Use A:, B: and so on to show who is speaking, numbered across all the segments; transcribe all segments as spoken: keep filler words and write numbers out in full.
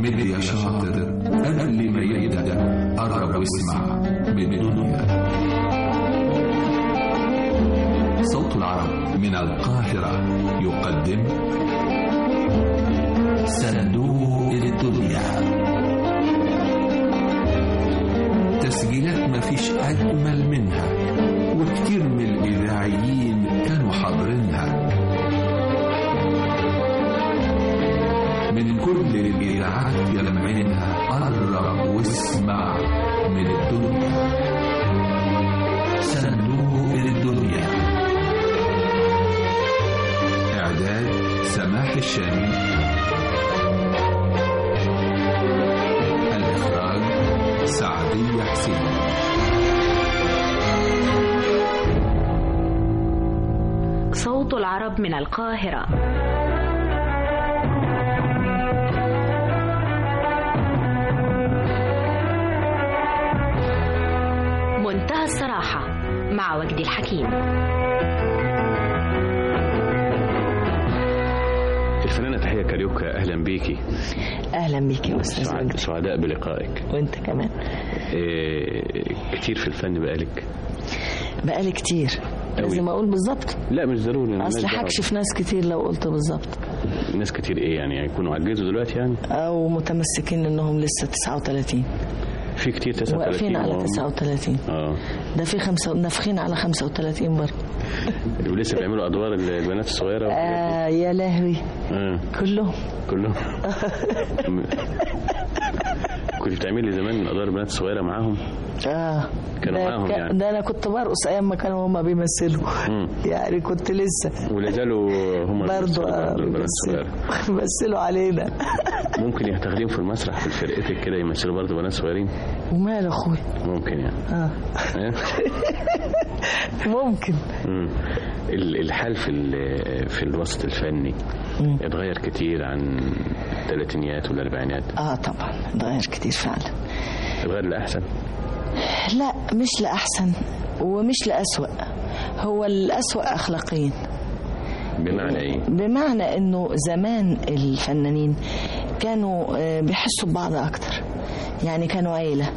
A: مد يا شاطر قبل ما يبدأ قرب واسمع من الدنيا. صوت العرب من القاهرة يقدم صندوق الدنيا، تسجيلات ما فيش أجمل منها، وكتير من الإذاعيين كانوا حاضرينها من كل الإذاعات يلمعينها. قرب واسمع من الدنيا، صندوق الدنيا. إعداد سماح الشامي، الإخراج سعدية حسين.
B: صوت العرب من القاهرة. منتهى الصراحة مع وجدي الحكيم.
C: الفنانة تحية كاريوكا، أهلا بيكي.
D: أهلا بيكي يا أستاذ
C: سعد... سعداء بلقائك.
D: وأنت كمان.
C: إيه... كتير في الفن بقالك؟
D: بقالي كتير. لازم أقول بالظبط؟
C: لا مش ضروري،
D: أصل هكشف ناس كتير لو قلت بالظبط.
C: ناس كتير إيه يعني؟ يكونوا عجزوا دلوقتي يعني؟
D: أو متمسكين إنهم لسه تسعة وثلاثين.
C: في كتير تسعة وثلاثين
D: واقفين على تسعة وثلاثين.
C: اه
D: ده في خمسة نافخين على خمسة وثلاثين برضه.
C: ولسه بيعملوا ادوار البنات الصغيره.
D: آه يا لهوي.
C: آه.
D: كلهم
C: كلهم. كنت بتعملي زمان ادوار البنات الصغيره معاهم؟
D: اه
C: كانوا معاهم يعني؟
D: ده انا كنت برقص ايام ما كانوا هم بيمثلوا. مم. يعني كنت لسه
C: ولا زالوا هم
D: برضه
C: البنات الصغيره
D: بيمثلوا علينا.
C: ممكن يتخذيهم في المسرح في فرقتك كده يمثلوا برضه بنات صغيرين؟
D: وماله اخوي؟
C: ممكن يعني.
D: اه ممكن.
C: امم الحال في في الوسط الفني مم. اتغير كتير عن الثلاثينيات والاربعينات.
D: اه طبعا اتغير كتير فعلا.
C: اتغير لأحسن؟
D: لا مش لأحسن ومش لأسوأ، هو الأسوأ أخلاقيا.
C: بمعنى ايه؟
D: بمعنى انه زمان الفنانين كانوا بيحسوا ببعض اكتر، يعني كانوا عيلة.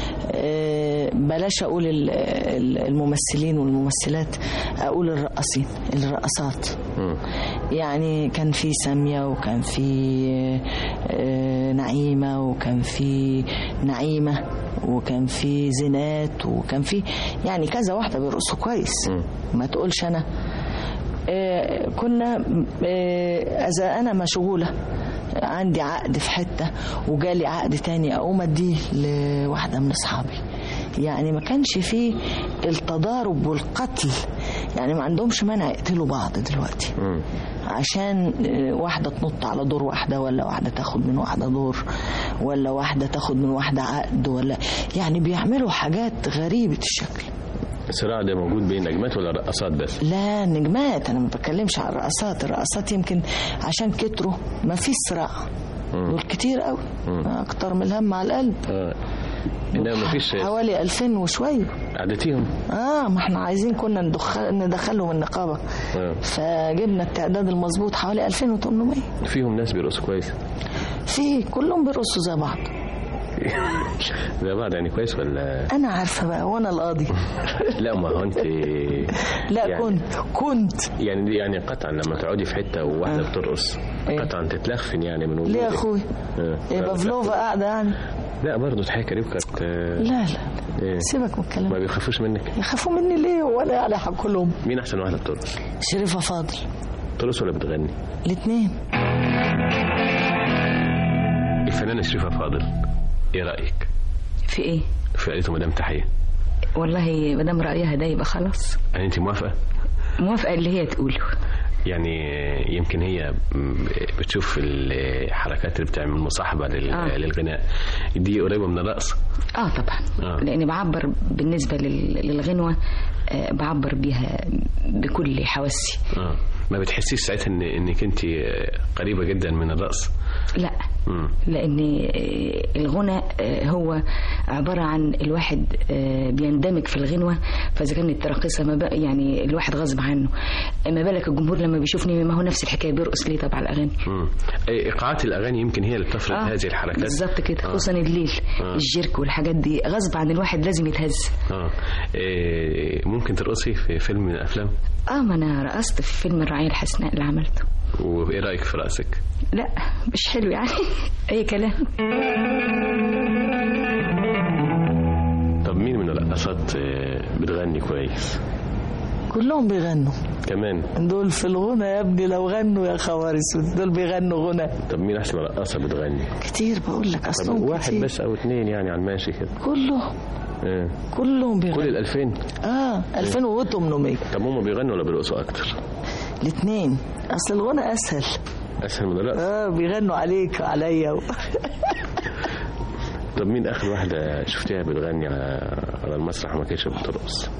D: بلاش اقول الممثلين والممثلات، اقول الرقصين الرقصات. يعني كان في سامية وكان في نعيمة وكان في نعيمة وكان في زينات وكان في يعني كذا واحدة بيرقصوا كويس. ما تقولش انا آه كنا آه اذا انا مشغولة عندي عقد في حتة وجالي عقد تاني اقوم اديه لواحدة من اصحابي. يعني ما كانش فيه التضارب والقتل، يعني ما عندهمش مانع يقتلوا بعض دلوقتي عشان واحدة تنط على دور واحدة، ولا واحدة تاخد من واحدة دور، ولا واحدة تاخد من واحدة عقد، ولا يعني بيعملوا حاجات غريبة الشكل.
C: الصراع ده موجود بين نجمات ولا رقصات بس؟
D: لا نجمات، انا ما بتكلمش عن الرقصات. الرقصات يمكن عشان كتروا ما فيش صراع، دول كتير قوي اكتر من الهم على القلب.
C: اه انما ما فيش
D: حوالي ألفين وشويه
C: عدتيهم.
D: اه ما احنا عايزين كنا ندخل ندخلهم النقابه. آه. فجبنا التعداد المظبوط حوالي ألفين وثمانمائة.
C: فيهم ناس بيرقصوا كويس؟
D: في كلهم بيرقصوا زي بعض.
C: زي بعض يعني كويس ولا؟
D: انا عارفه بقى وانا القاضي.
C: لا ما هو انت
D: لا يعني كنت كنت
C: يعني يعني قطعا لما تقعدي في حته وواحده آه. بترقص قطعا تتلخفن يعني من وجودك.
D: ليه يا اخوي؟ آه. ايه بافلوفا قاعده يعني؟
C: لا برضه تحية كاريوكا كانت.
D: لا لا إيه؟ سيبك من الكلام.
C: ما بيخافوش منك؟
D: يخافوا مني ليه ولا يعني هاكلهم؟
C: مين احسن واحده بترقص؟
D: شريفه فاضل.
C: بترقص ولا بتغني؟
D: الاثنين.
C: الفنانه شريفه فاضل ايه رايك
B: في ايه؟
C: في قالته مدام تحية.
B: والله مدام رايها ده يبقى خلاص.
C: يعني انت موافقه؟
B: موافقه اللي هي تقوله.
C: يعني يمكن هي بتشوف الحركات اللي بتعمل مصاحبه آه. للغناء دي قريبه من الرقص.
B: اه طبعا. آه. لاني بعبر بالنسبه للغنوه آه بعبر بيها بكل حواسي. آه.
C: ما بتحسيش ساعتها ان انك انت قريبه جدا من الرقص؟
B: لا م. لان الغنى هو عباره عن الواحد بيندمج في الغنوه، فاذا كانت راقصه ما بقى يعني الواحد غصب عنه، ما بالك الجمهور لما بيشوفني ما هو نفس الحكايه بيرقص ليه طبعا الاغاني.
C: ايقاعات الاغاني يمكن هي اللي بتفرض آه. هذه الحركات
B: بالظبط كده، خصوصا آه. الليل آه. الجيرك والحاجات دي غصب عن الواحد لازم يتهز.
C: اه إيه ممكن ترقصي في فيلم من الافلام؟
B: اه ما انا رقصت في فيلم الرعاية الحسناء اللي عملته.
C: وايه رايك في رقصك؟
B: لا مش حلو يعني اي كلام.
C: طب مين من الرقصات بتغني كويس؟
D: كلهم بيغنوا
C: كمان.
D: دول في الغنى يا ابني لو غنوا يا خوار اسود، دول بيغنوا غنى.
C: طب مين احسن رقاصه بتغني؟
D: كتير بقول لك اصلا.
C: واحد
D: كتير.
C: بس او اتنين يعني على الماشي كده؟
D: كله
C: ايه
D: كلهم بيغنوا.
C: كل الألفين؟
D: اه ألفين وثمانمية.
C: طب هم بيغنوا ولا بيرقصوا اكتر؟
D: الاثنين، اصل الغنى اسهل.
C: اسهل من الرقص؟
D: اه بيغنوا عليك وعليا و...
C: طب مين اخر واحده شفتيها بتغني على المسرح ما كانتش بترقص؟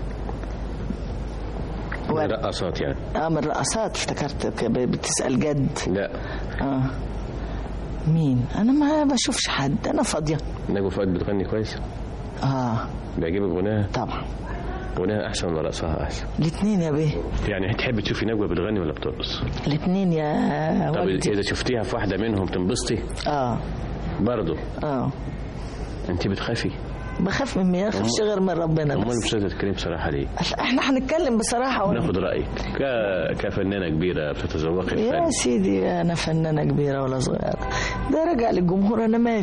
C: من الرقصات يعني؟ اه
D: من الرقصات. افتكرت بتسأل جد.
C: لا
D: اه مين؟ انا ما بشوفش حد، انا فاضيه.
C: نجوى فؤاد بتغني كويس؟
D: اه
C: بيعجبك غناها؟
D: طبعا.
C: غناها احسن ولا رقصها احسن؟
D: الاثنين يا بيه.
C: يعني تحبي تشوفي نجوى بتغني ولا بترقص؟
D: الاثنين يا
C: طب
D: ولدي.
C: اذا شفتيها في واحده منهم تنبسطي؟
D: اه
C: برضه؟
D: اه.
C: انت بتخافي؟
D: بخاف من مين؟ اخافش غير من ربنا.
C: امال مش لازم تتكلمي بصراحه ليه؟
D: احنا هنتكلم بصراحه ولا
C: ناخد رايك ك... كفنانه كبيره بتتذوقي الفن.
D: يا سيدي انا فنانه كبيره ولا صغيره، ده راجع للجمهور، انا مالي.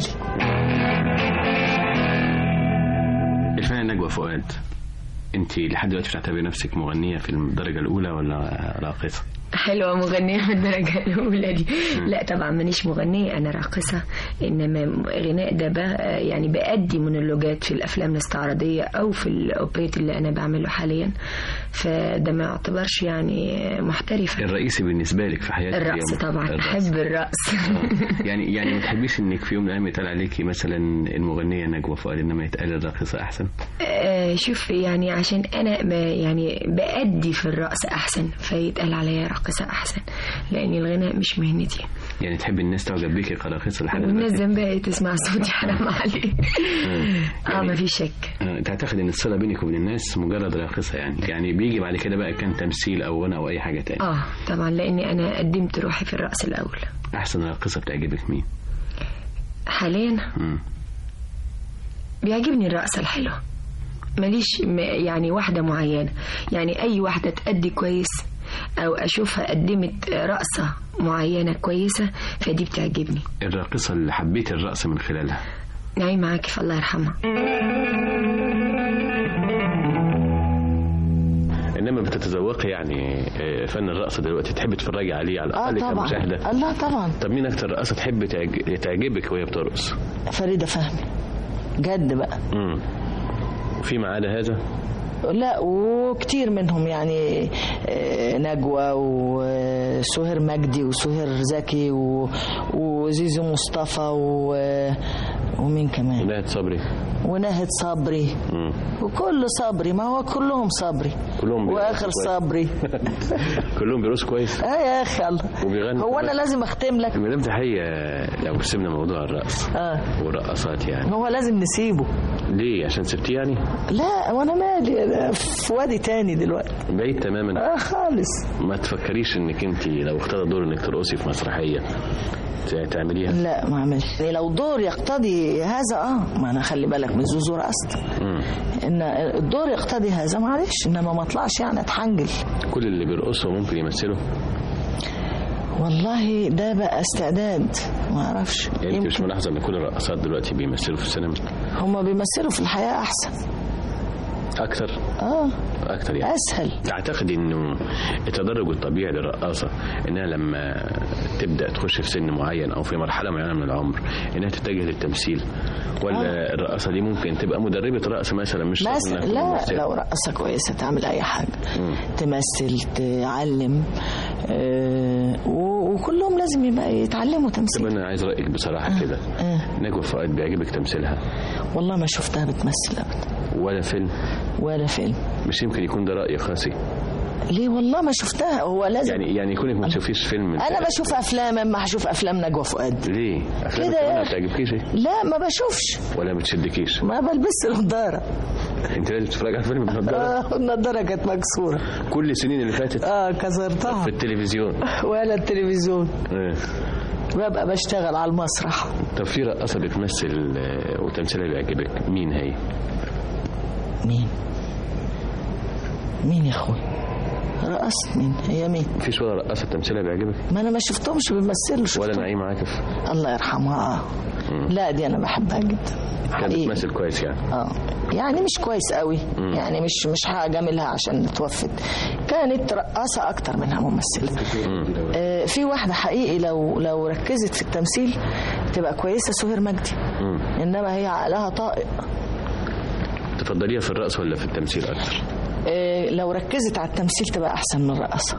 C: الفنانه نجوى فؤاد، انت لحد دلوقتي بتعتبري نفسك مغنيه في الدرجه الاولى ولا راقصه؟
E: حلوة مغنية من الدرجة الأولى دي. لا طبعا مانيش مغنية، أنا راقصة. إنما غناء ده بقى يعني بأدي مونولوجات في الأفلام الاستعراضية أو في الأوبريت اللي أنا بعمله حاليا، فده ما يعتبرش يعني محترفة.
C: الرئيسي بالنسبة لك في حياتك
E: الرقص طبعا. الرقص. أحب الرقص.
C: يعني يعني ما تحبيش إنك في يوم من الأيام يتقال عليكي مثلا المغنية نجوى فؤاد إنما يتقال الراقصة أحسن؟
E: آه شوف يعني عشان أنا يعني بأدي في الرقص أحسن فيتقال عليا راقصة أحسن، لأن الغناء مش مهنتي.
C: يعني تحب الناس تعجب بيكي كراقصة لحد دلوقتي؟
E: والناس ذنبها تسمع صوتي حرام عليك. اه ما في شك.
C: تعتقد ان الصلة بينك وبين الناس مجرد راقصة يعني يعني بيجي بعد كده بقى كان تمثيل او غنى او اي حاجة تانية؟
E: اه طبعا، لاني انا قدمت روحي في الرقص الاول.
C: احسن راقصة بتعجبك مين
E: حاليا؟ مم. بيعجبني الرقصة الحلوة، ماليش يعني واحدة معينة، يعني اي واحدة تأدي كويس او اشوفها قدمت رقصة معينة كويسة فدي بتعجبني.
C: الراقصة اللي حبيت الرقص من خلالها؟
E: نعيمة عاكف الله يرحمها.
C: انما بتتذوقي يعني فن الرقص دلوقتي، تحب تتفرجي عليه على الاقل
D: آه
C: كمشاهدة؟
D: الله طبعا.
C: طب مين اكتر رقصة تحب تعجبك وهي بترقص؟
D: فريدة فهمي جد بقى.
C: امم في ما عدا هذا؟
D: لا وكتير منهم يعني نجوى وسهير مجدي وسهير زكي وزيزو مصطفى ومين كمان؟
C: ناهد صبري.
D: وناهد صبري. مم. وكل صبري، ما هو كلهم صبري.
C: كلهم
D: واخر صبري.
C: كلهم بيرقصوا كويس.
D: اه يا اخي الله.
C: وبيغنوا.
D: هو انا لازم اختم لك؟
C: المدام تحية لو سيبنا موضوع الرقص
D: اه
C: والرقصات يعني
D: هو لازم نسيبه.
C: ليه؟ عشان سبتيه يعني؟
D: لا وانا مالي، أنا في وادي تاني دلوقتي
C: بعيد تماما.
D: اه خالص.
C: ما تفكريش انك انت لو اختار دور انك ترقصي في مسرحية تعمليها؟
D: لا ما اعملش. لو دور يقتضي هذا اه ما انا خلي بالك من زوزو رقصت، ان الدور يقتضي هذا معلش، انما ما اطلعش يعني اتحنجل.
C: كل اللي بيرقصوا ممكن يمثلوا؟
D: والله ده بقى استعداد، ما اعرفش.
C: يعني انت مش ملاحظه ان كل الرقصات دلوقتي بيمثلوا في السينما؟
D: هم بيمثلوا في الحياه احسن
C: اكتر.
D: اه
C: اكتر يعني
D: اسهل.
C: تعتقد انه التدرج الطبيعي للرقاصه انها لما تبدا تخش في سن معين او في مرحله معينه من العمر انها تتجه للتمثيل، ولا آه. الرقاصه دي ممكن تبقى مدربه رقص مثلا؟ مش
D: بس لا ممثل. لو رقاصه كويسه تعمل اي حاجه، م. تمثل تعلم، آه وكلهم لازم يبقى يتعلموا تمثيل.
C: طب انا عايز رايك بصراحه آه. كده آه. نجوى فؤاد بيعجبك تمثيلها؟
D: والله ما شفتها بتمثل ابدا.
C: ولا فيلم؟
D: ولا فيلم.
C: مش يمكن يكون ده رأي خاصي؟
D: ليه والله ما شفتها. هو لازم
C: يعني يعني كونك ما تشوفيش فيلم.
D: انا بشوف افلام، اما هشوف افلام نجوى فؤاد.
C: ليه؟ افلام
D: كده
C: ما بتعجبكيش؟
D: لا ما بشوفش
C: ولا ما بتشدكيش؟
D: ما بلبس نظاره.
C: انت لازم تتفرج على فيلم بنضاره؟
D: اه النضاره كانت مكسوره
C: كل السنين اللي فاتت.
D: اه كسرتها
C: في التلفزيون
D: ولا التلفزيون.
C: ايه
D: ببقى بشتغل على المسرح.
C: طب في رقاصه بتمثل وتمثيلها بيعجبك، مين هي؟
D: مين مين يا اخوي؟ رقصت مين؟ هي مين؟
C: مفيش ولا رقاصه تمثيلها بيعجبك؟
D: ما انا ما شفتهمش بيمثلوا.
C: ولا نعيم عاكف؟
D: الله يرحمها. اه مم. لا دي انا بحبها جدا.
C: كانت بتمثل كويس يعني.
D: اه يعني مش كويس قوي. مم. يعني مش مش هجاملها عشان توفت. كانت رقاصه اكتر منها ممثله. آه في واحده حقيقي لو لو ركزت في التمثيل تبقى كويسه، سهير مجدي. مم. انما هي عقلها طائق.
C: تفضليها في الرقص ولا في التمثيل اكتر؟
D: آه لو ركزت على التمثيل تبقى احسن من الرقصه.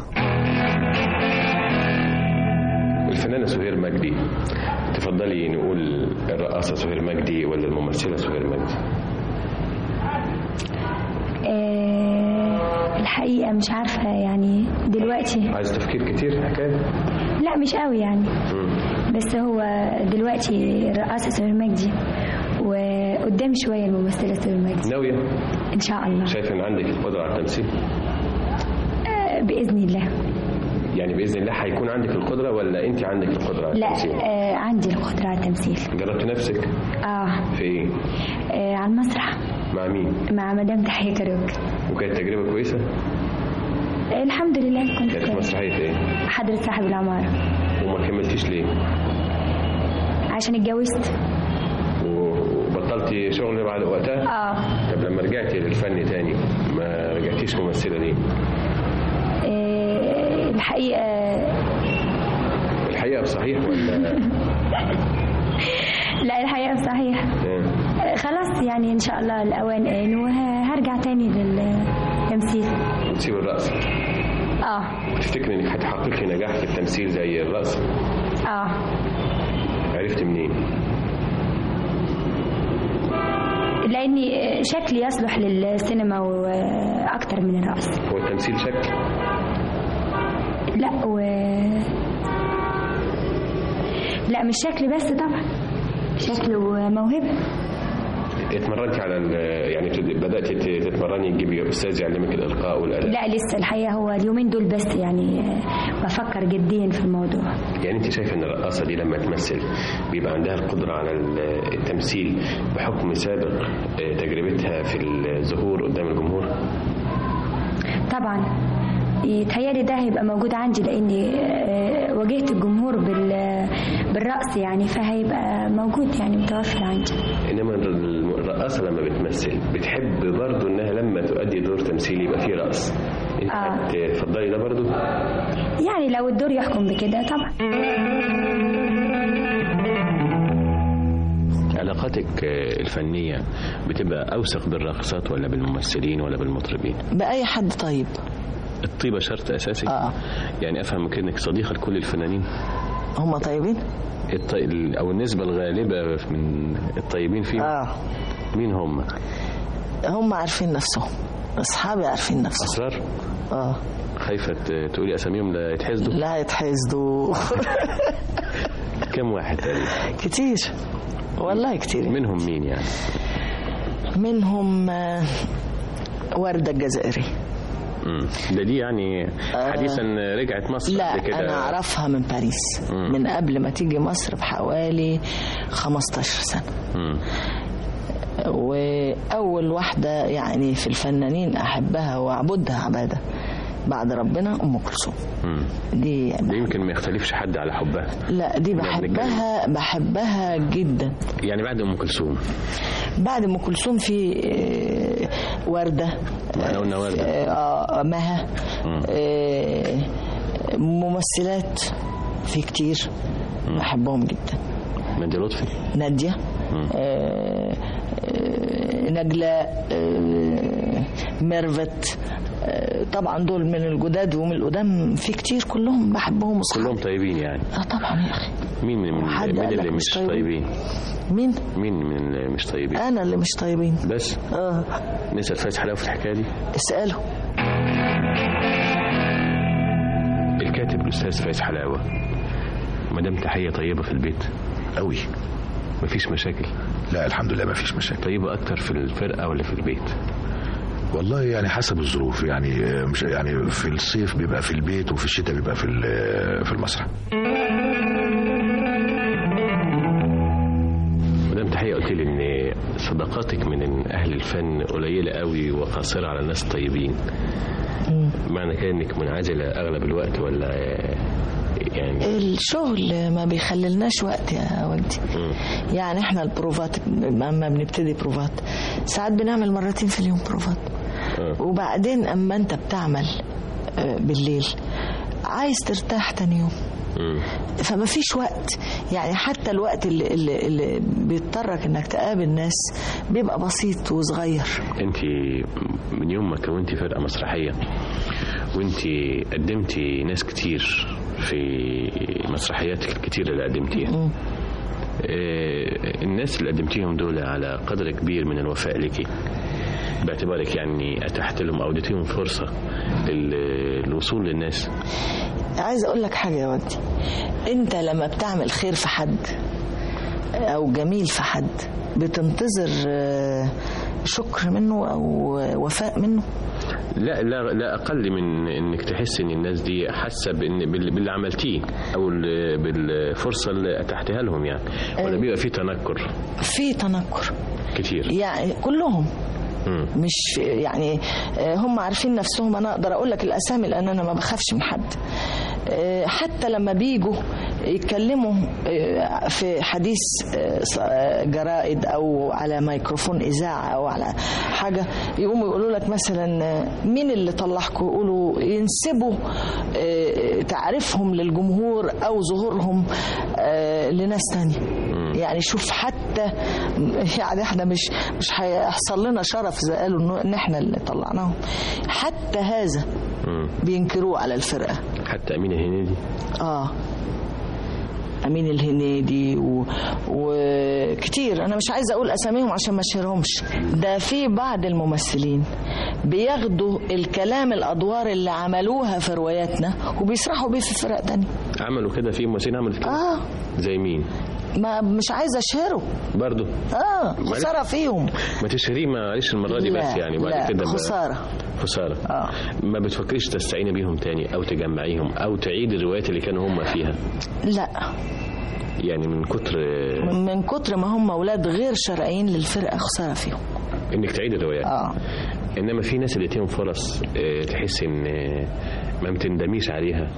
C: الفنانه سهير مجدي، تفضلي نقول الرقاصه سهير مجدي ولا الممثله سهير مجدي؟
F: أه الحقيقه مش عارفه يعني دلوقتي.
C: عايز تفكير كتير حكايه؟
F: لا مش قوي يعني. م. بس هو دلوقتي الرقاصه سهير مجدي، وقدام شويه الممثله سهير مجدي.
C: ناويه
F: ان شاء الله؟
C: شايفه ان عندك القدره على التمثيل؟
F: أه باذن الله.
C: يعني باذن الله هيكون عندك القدره ولا انت عندك القدره على
F: لا
C: التمثيل؟
F: لا آه عندي القدره على التمثيل.
C: جربت نفسك؟
F: اه
C: في ايه؟
F: آه على المسرح.
C: مع مين؟
F: مع مدام تحية كاروك.
C: وكانت تجربه كويسه؟
F: آه الحمد لله. كنت
C: كانت مسرحيه ايه؟
F: حضرة صاحب العماره.
C: وما كملتيش ليه؟
F: عشان اتجوزت.
C: وبطلتي شغل بعد وقتها؟
F: اه.
C: طب لما رجعتي للفن تاني ما رجعتيش ممثله ليه؟
F: آه الحقيقه
C: الحقيقه بصحيح ولا؟
F: لا الحقيقه بصحيح. آه خلاص يعني ان شاء الله الاوان آن وهرجع تاني للتمثيل.
C: وتسيب الرقص؟
F: اه.
C: وتفتكري انك هتحققي نجاح في التمثيل زي الرقص؟
F: اه.
C: عرفت منين؟
F: لاني شكلي يصلح للسينما واكتر من الرقص.
C: هو التمثيل شكل؟
F: لا و لا مش شكل بس طبعا، شكل وموهبه.
C: اتمرنتي على يعني بدأتي تتمرني تجيبي استاذ يعلمك الالقاء والاداء؟
F: لا لسه الحقيقه، هو اليومين دول بس يعني بفكر جديا في الموضوع.
C: يعني انت شايفه ان الرقاصه دي لما تمثل بيبقى عندها القدره على التمثيل بحكم سابق تجربتها في الظهور قدام الجمهور؟
F: طبعا يتهيألي ده هيبقى موجود عندي، لاني واجهت الجمهور بالرقص يعني، فهيبقى موجود يعني متوفر عندي.
C: انما الرقاصه لما بتمثل بتحب برضو انها لما تؤدي دور تمثيلي يبقى فيه رقص. انت آه. تفضلي ده برضو؟
F: يعني لو الدور يحكم بكده طبعا.
C: علاقاتك الفنيه بتبقى اوثق بالراقصات ولا بالممثلين ولا بالمطربين؟
D: باي حد طيب.
C: الطيبة شرط أساسي؟
D: آه.
C: يعني أفهم كأنك صديقة لكل الفنانين؟
D: هم طيبين؟
C: الطي... أو النسبة الغالبة من الطيبين فيهم؟
D: آه.
C: مين هم؟
D: هم عارفين نفسهم، أصحابي عارفين نفسهم.
C: أسرار؟
D: آه.
C: خايفة تقولي أساميهم لا يتحسدوا؟
D: لا يتحسدوا.
C: كم واحد تقريبا؟
D: كتير والله كتير.
C: منهم مين يعني؟
D: منهم وردة الجزائري.
C: ده دي يعني حديثا رجعت مصر؟
D: لا كده. أنا أعرفها من باريس. مم. من قبل ما تيجي مصر بحوالي خمستاشر سنة. مم. وأول واحدة يعني في الفنانين أحبها وأعبدها عبادة بعد ربنا أم كلثوم. دي,
C: دي يمكن ما يختلفش حد على حبها.
D: لا دي بحبها بحبها جدا.
C: يعني بعد أم كلثوم؟
D: بعد أم كلثوم في وردة.
C: احنا قلنا وردة.
D: آه مها. آه ممثلات في كتير بحبهم جدا.
C: نادية لطفي.
D: نادية. آه آه نجلة. آه ميرفت. آه طبعا دول من الجداد ومن القدام في كتير كلهم بحبهم وصحابي.
C: كلهم طيبين يعني؟
D: اه طبعا يا اخي.
C: مين من, من اللي مش طيبين؟ طيبين؟
D: مين؟
C: مين من اللي مش طيبين؟
D: انا اللي مش طيبين
C: بس.
D: اه
C: نسأل فايز حلاوة في الحكاية دي؟
D: اسأله.
C: الكاتب الأستاذ فايز حلاوة، مدام تحية طيبة في البيت
G: قوي؟
C: مفيش مشاكل؟
G: لا الحمد لله مفيش مشاكل.
C: طيبة أكتر في الفرقة ولا في البيت؟
G: والله يعني حسب الظروف، يعني مش يعني في الصيف بيبقى في البيت وفي الشتاء بيبقى في في المسرح.
C: مدام تحية، قلت لي ان صداقاتك من اهل الفن قليلة قوي وقاصرة على الناس الطيبين. معنى كده انك منعزلة اغلب الوقت ولا يعني؟
D: الشغل ما بيخللناش وقت يا ودي. يعني احنا البروفات اما بنبتدي بروفات ساعات بنعمل مرتين في اليوم بروفات. أه. وبعدين اما انت بتعمل بالليل عايز ترتاح تاني يوم، فما فيش وقت. يعني حتى الوقت اللي, اللي, اللي بيضطرك انك تقابل ناس بيبقى بسيط وصغير.
C: انت من يوم ما كونتي فرقة مسرحية وانت قدمتي ناس كتير في مسرحياتك الكتير اللي قدمتيها، اه الناس اللي قدمتيهم دول على قدر كبير من الوفاء لك باعتبارك يعني اتحت لهم او اديتيهم فرصة للوصول للناس.
D: عايز اقول لك حاجة يا ودي، انت لما بتعمل خير في حد او جميل في حد بتنتظر شكر منه او وفاء منه؟
C: لا لا لا اقل من انك تحس ان الناس دي حاسه بان باللي عملتيه او بالفرصه اللي اتحتها لهم يعني، ولا بيبقى في تنكر؟
D: في تنكر
C: كتير
D: يعني كلهم مش يعني هم عارفين نفسهم. انا اقدر اقول لك الاسامي لان انا ما بخافش من حد. حتى لما بيجوا يتكلموا في حديث جرائد او على ميكروفون اذاعه او على حاجه يقوموا يقولوا لك مثلا مين اللي طلعكم، يقولوا ينسبوا تعريفهم للجمهور او ظهورهم لناس تانية. يعني شوف حتى يعني احنا مش مش هيحصل لنا شرف زي قالوا ان احنا اللي طلعناهم، حتى هذا بينكروه على الفرقه.
C: حتى امين الهنيدي
D: اه امين الهنيدي و... وكتير انا مش عايزه اقول اساميهم عشان ما اشهرهمش. ده في بعض الممثلين بياخدوا الكلام الادوار اللي عملوها في رواياتنا وبيسرحوا بيه في فرق تانية.
C: عملوا كده في ممثلين عملوا كده؟
D: اه
C: زي مين؟
D: ما مش عايزه اشهره
C: برضو.
D: اه خساره فيهم.
C: ما تشهريه معلش المره دي بس يعني بعد كده
D: خساره
C: خساره.
D: اه
C: ما بتفكريش تستعيني بيهم تاني او تجمعيهم او تعيد الروايات اللي كانوا هم فيها؟
D: لا
C: يعني من كتر
D: من كتر ما هم اولاد غير شرعيين للفرقه خساره فيهم
C: انك تعيد الروايات.
D: اه
C: انما في ناس اللي اديتهم فرص اه تحس ان ما بتندميش عليها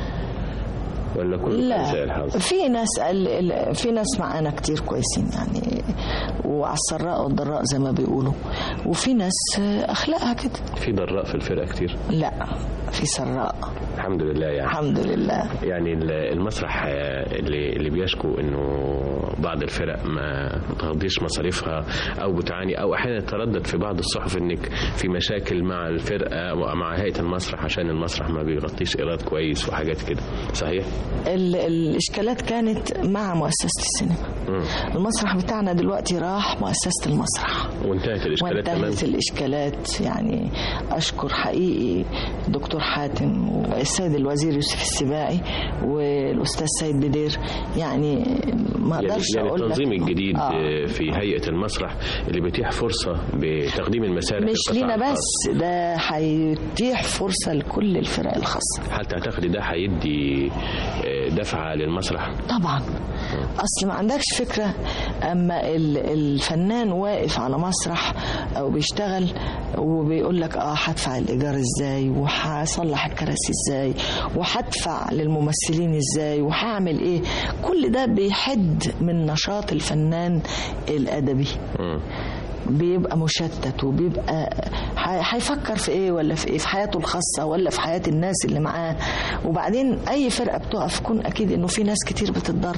C: ولا كل
D: لا في ناس في ناس معانا كتير كويسين يعني وعلى السراء والضراء زي ما بيقولوا، وفي ناس اخلاقها كده.
C: في ضراء في الفرقه كتير؟
D: لا في سراء
C: الحمد لله. يعني
D: الحمد لله.
C: يعني المسرح اللي اللي بيشكو انه بعض الفرق ما تغطيش مصاريفها او بتعاني او احيانا تردد في بعض الصحف انك في مشاكل مع الفرقه ومع هيئه المسرح عشان المسرح ما بيغطيش ايراد كويس وحاجات كده، صحيح؟
D: الاشكالات كانت مع مؤسسه السينما. م. المسرح بتاعنا دلوقتي راح مؤسسه المسرح
C: وانتهت الاشكالات تماما.
D: وانتهت الاشكالات يعني اشكر حقيقي الدكتور حاتم والسيد الوزير يوسف السباعي والاستاذ سيد بدير. يعني ما اقدرش
C: يعني
D: اقول
C: التنظيم
D: لك
C: الجديد آه. في هيئه المسرح اللي بيتيح فرصه بتقديم المسارح
D: مش لينا بس، ده هيتيح فرصه لكل الفرق الخاصه.
C: هل تعتقدي ده هيدي دفعه للمسرح؟
D: طبعا. اصل ما عندكش فكره اما الفنان واقف على مسرح او بيشتغل وبيقول لك اه هدفع الايجار ازاي وهصلح الكراسي ازاي وهدفع للممثلين ازاي وهعمل ايه، كل ده بيحد من نشاط الفنان الادبي. م. بيبقى مشتت وبيبقى هيفكر في ايه ولا في ايه، في حياته الخاصه ولا في حياه الناس اللي معاه. وبعدين اي فرقه بتقف كون اكيد انه في ناس كتير بتتضر.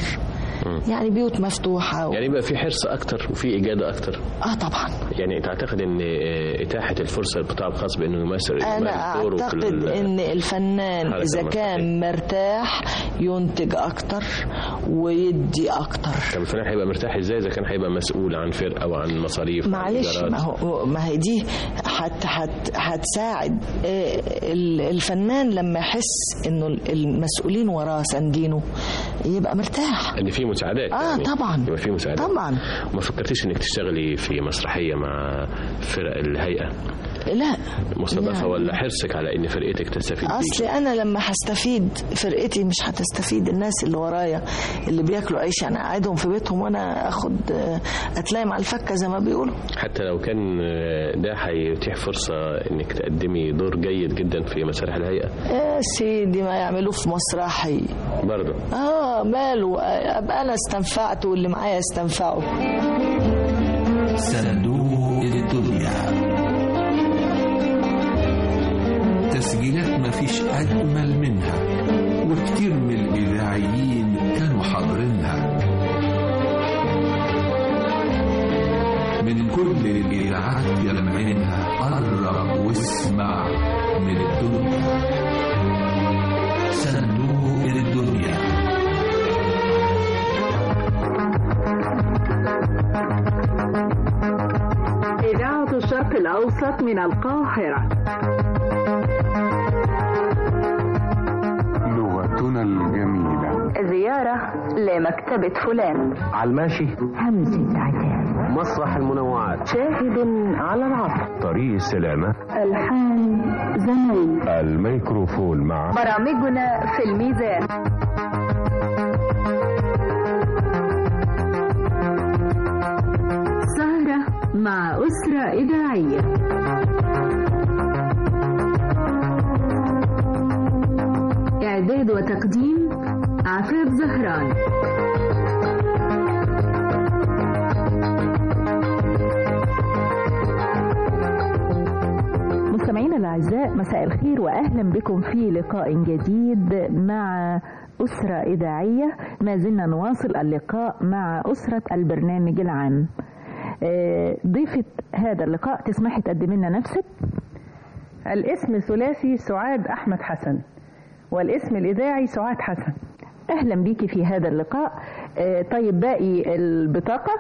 D: يعني بيوت مفتوحة و...
C: يعني بقى في حرص أكتر وفي إجادة أكتر.
D: اه طبعا.
C: يعني تعتقد ان اتاحه الفرصه للقطاع الخاص بانه يمثل
D: انا اعتقد ان الفنان اذا كان مرتاح ينتج اكتر ويدي اكتر.
C: طب الفنان هيبقى مرتاح ازاي اذا كان هيبقى مسؤول عن فرقه وعن مصاريف؟
D: معلش ما هو ما هي دي حت حت هتساعد الفنان لما يحس انه المسؤولين وراه ساندينه يبقى مرتاح
C: ان في مساعدات.
D: اه
C: يعني
D: طبعا
C: يبقى في مساعدات
D: طبعا.
C: وما فكرتيش انك تشتغلي في مسرحيه مع فرق الهيئه؟
D: لا
C: مستضافه ولا حرصك على ان فرقتك تستفيد؟
D: اصل انا لما هستفيد فرقتي مش هتستفيد. الناس اللي ورايا اللي بياكلوا عيش انا قاعدهم في بيتهم وانا اخد اتلاقي على الفكه زي ما بيقولوا.
C: حتى لو كان ده هيتيح فرصه انك تقدمي دور جيد جدا في مسارح الهيئه.
D: يا سيدي ما يعملوه في مسرحي
C: برضه.
D: اه ماله ابقى انا استنفعت واللي معايا استنفعوا.
A: صندوق الدنيا تسجيلات ما فيش أجمل منها وكتير من الإذاعيين كانوا حاضرينها من كل الإذاعات يلمعينها. قرب واسمع من الدنيا. صندوق الدنيا.
H: إذاعة الشرق الأوسط من القاهرة.
I: لغتنا الجميلة.
H: زيارة لمكتبة فلان.
I: على الماشي.
H: همزة عتاب.
I: مسرح المنوعات.
H: شاهد على العصر.
I: طريق السلامة.
H: ألحان زمان.
I: الميكروفون مع
H: برامجنا في الميزان. سهرة مع أسرة إذاعية. إعداد وتقديم عفاف زهران.
J: مستمعينا الأعزاء مساء الخير وأهلا بكم في لقاء جديد مع أسرة إذاعية. ما زلنا نواصل اللقاء مع أسرة البرنامج العام. ضيفة هذا اللقاء تسمحي تقدمي لنا نفسك؟
K: الاسم ثلاثي سعاد أحمد حسن والاسم الإذاعي سعاد حسن.
J: أهلا بيكي في هذا اللقاء. طيب باقي البطاقة؟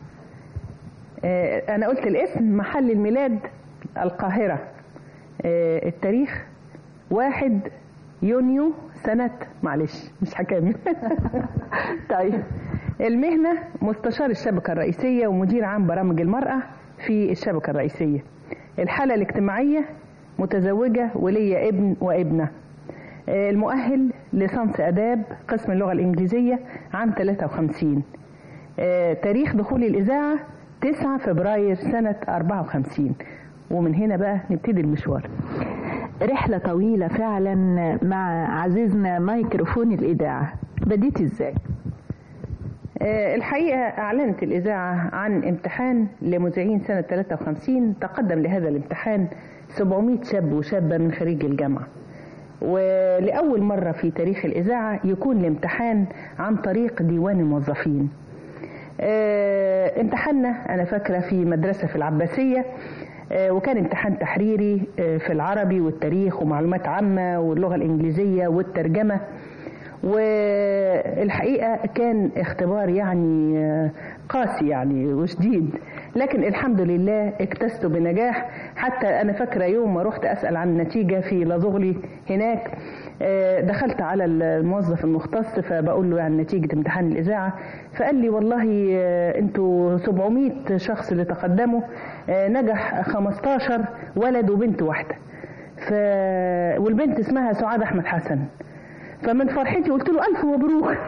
K: أنا قلت الاسم، محل الميلاد القاهرة، التاريخ واحد يونيو سنة معلش مش هكمل.
J: طيب
K: المهنة مستشار الشبكة الرئيسية ومدير عام برامج المرأة في الشبكة الرئيسية. الحالة الاجتماعية متزوجة ولي ابن وابنة. المؤهل ليسانس آداب قسم اللغة الإنجليزية عام ثلاثة وخمسين. تاريخ دخول الإذاعة تسعة فبراير سنة أربعة وخمسين. ومن هنا بقى نبتدي المشوار.
J: رحلة طويلة فعلا مع عزيزنا ميكروفون الإذاعة. بديت إزاي؟
K: الحقيقة أعلنت الإذاعة عن امتحان لمذيعين سنة ثلاثة وخمسين. تقدم لهذا الامتحان سبعمائة شاب وشابة من خريج الجامعة، ولأول مرة في تاريخ الإذاعة يكون الامتحان عن طريق ديوان الموظفين. اه امتحاننا أنا فاكرة في مدرسة في العباسية، اه وكان امتحان تحريري اه في العربي والتاريخ ومعلومات عامة واللغة الإنجليزية والترجمة. والحقيقة كان اختبار يعني قاسي يعني وشديد، لكن الحمد لله اجتزته بنجاح. حتى أنا فاكرة يوم ما رحت أسأل عن النتيجة في لازغلي هناك، دخلت على الموظف المختص فبقول له يعني نتيجة امتحان الإذاعة، فقال لي والله انتوا سبعمائة شخص اللي تقدموا نجح خمستاشر ولد وبنت واحدة، ف... والبنت اسمها سعاد أحمد حسن. فمن فرحتي قلت له ألف مبروك.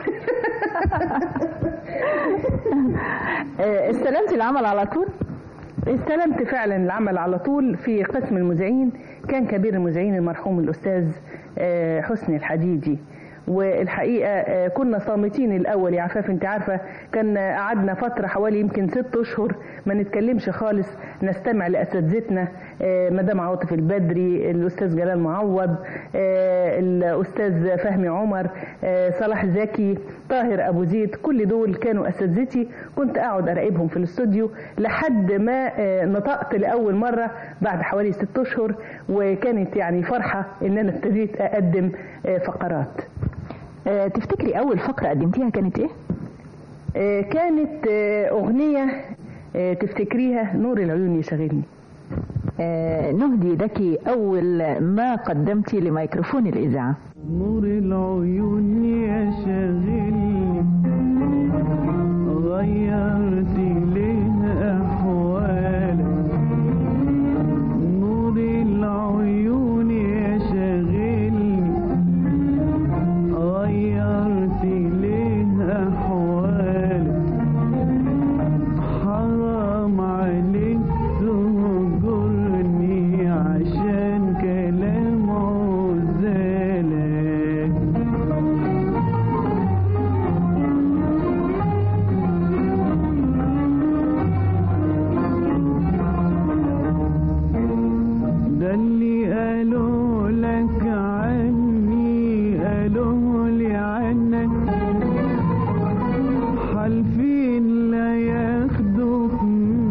J: استلمت العمل على طول؟
K: استلمت فعلا العمل على طول في قسم المذيعين. كان كبير المذيعين المرحوم الأستاذ حسني الحديدي، والحقيقة كنا صامتين الأول يا عفاف. انت عارفة كان قعدنا فترة حوالي يمكن ست أشهر ما نتكلمش خالص، نستمع لأساتذتنا مدام عاطف البدري، الأستاذ جلال معوض، الأستاذ فهمي عمر، صلاح زكي، طاهر أبو زيد، كل دول كانوا أساتذتي. كنت أقعد أراقبهم في الاستوديو لحد ما نطقت لأول مرة بعد حوالي ست أشهر، وكانت يعني فرحة إن أنا ابتديت أقدم فقرات.
J: تفتكري أول فقرة قدمتيها كانت إيه؟
K: كانت أغنية تفتكريها، نور العيون يشغلني.
J: نهدي لك أول ما قدمتي لميكروفون الإذاعة.
L: نور العيون يشغلني، غيرت ليه أحوالك. نور العيون يشغلني، غيرت ليه أحوالك. حرام عليك تهجرني عشان كلام عزالك. ده اللي قالوا لك عني قالوا لي عنك، حالفين لا ياخدوك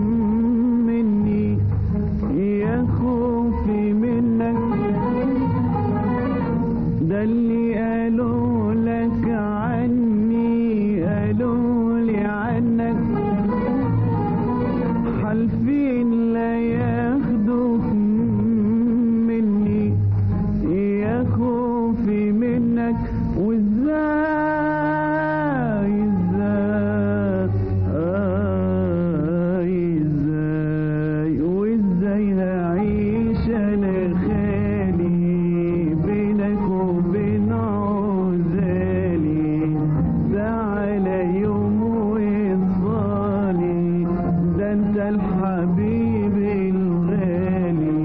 L: مني يا خوفي منك. ده اللي قالوا لك عني قالوا لي عنك، حالفين لا ياخدوك مني يا خوفي منك. وازاي ازاي ازاي وازاي هعيش انا خالي بينك وبين عزالي. تعالى يوم وصالي، ده انت الحبيب الغالي.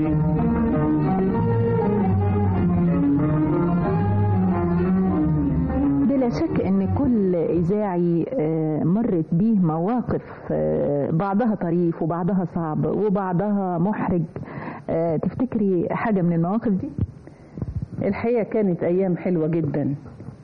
J: بلا شك ان كل اذاعي مرت بيه مواقف بعضها طريف وبعضها صعب وبعضها محرج. تفتكري حاجة من المواقف دي؟
K: الحقيقة كانت أيام حلوة جدا.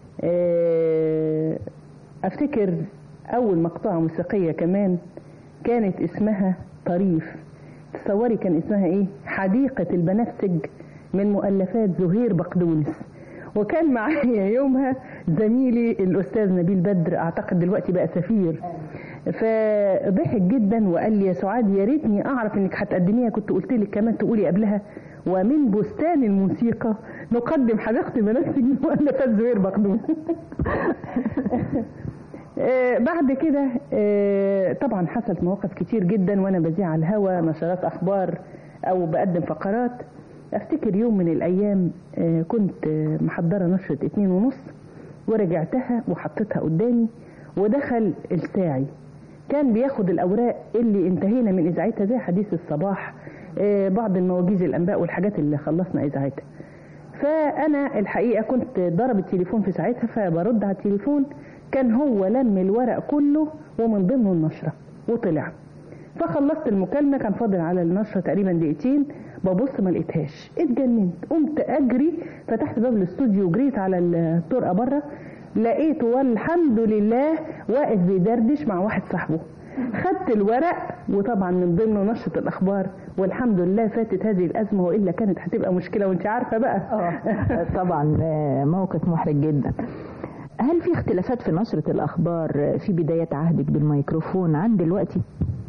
K: أفتكر أول مقطوعة موسيقية كمان كانت اسمها طريف. تصوري كان اسمها إيه؟ حديقة البنفسج، من مؤلفات زهير بقدونس. وكان معايا يومها زميلي الأستاذ نبيل بدر، أعتقد دلوقتي بقى سفير. فضحك جدا وقال لي يا سعاد يا ريتني أعرف إنك هتقدميها، كنت قلت لك كمان تقولي قبلها ومن بستان الموسيقى نقدم حديقة البنفسج من مؤلفات زهير بقدونس. بعد كده طبعا حصلت مواقف كتير جدا وانا بذيع على الهوا نشرات اخبار او بقدم فقرات. افتكر يوم من الايام كنت محضرة نشرة اتنين ونص ورجعتها وحطيتها قدامي، ودخل الساعي كان بياخد الاوراق اللي انتهينا من اذاعتها زي حديث الصباح، بعض المواجيز الانباء والحاجات اللي خلصنا اذاعتها. فانا الحقيقة كنت ضرب التليفون في ساعتها، فبرد على التليفون، كان هو لم الورق كله ومن ضمنه النشرة وطلع. فخلصت المكالمة، كان فاضل على النشرة تقريبا دقيقتين، ببص ما لقيتهاش، اتجننت، قمت اجري فتحت باب الاستوديو وجريت على الطرقة بره، لقيته والحمد لله واقف بيدردش مع واحد صاحبه. خدت الورق وطبعا من ضمنه نشرة الاخبار، والحمد لله فاتت هذه الازمة، والا كانت هتبقى مشكلة وانت عارفة بقى.
J: اه طبعا موقف محرج جدا. هل في اختلافات في نشرة الأخبار في بداية عهدك بالميكروفون عن دلوقتي؟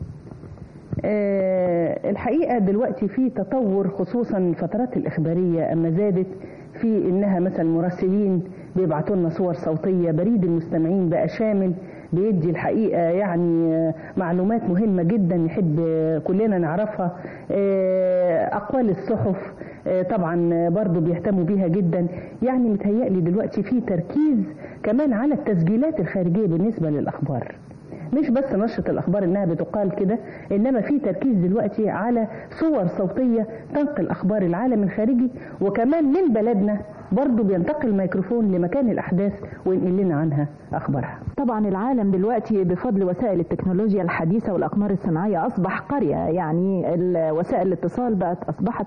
K: أه الحقيقة دلوقتي في تطور، خصوصا الفترات الإخبارية أما زادت في إنها مثلا مراسلين بيبعتوا لنا صور صوتية، بريد المستمعين بقى شامل بيدي الحقيقة يعني معلومات مهمة جدا يحب كلنا نعرفها. أقوال الصحف طبعا برضو بيهتموا بيها جدا. يعني متهيألي دلوقتي في تركيز كمان على التسجيلات الخارجية بالنسبة للأخبار. مش بس نشرة الأخبار إنها بتقال كده، إنما في تركيز دلوقتي على صور صوتية تنقل أخبار العالم الخارجي، وكمان من بلدنا برضو بينتقل الميكروفون لمكان الأحداث وينقل لنا عنها أخبارها.
J: طبعا العالم دلوقتي بفضل وسائل التكنولوجيا الحديثة والأقمار الصناعية أصبح قرية، يعني وسائل الاتصال بقت أصبحت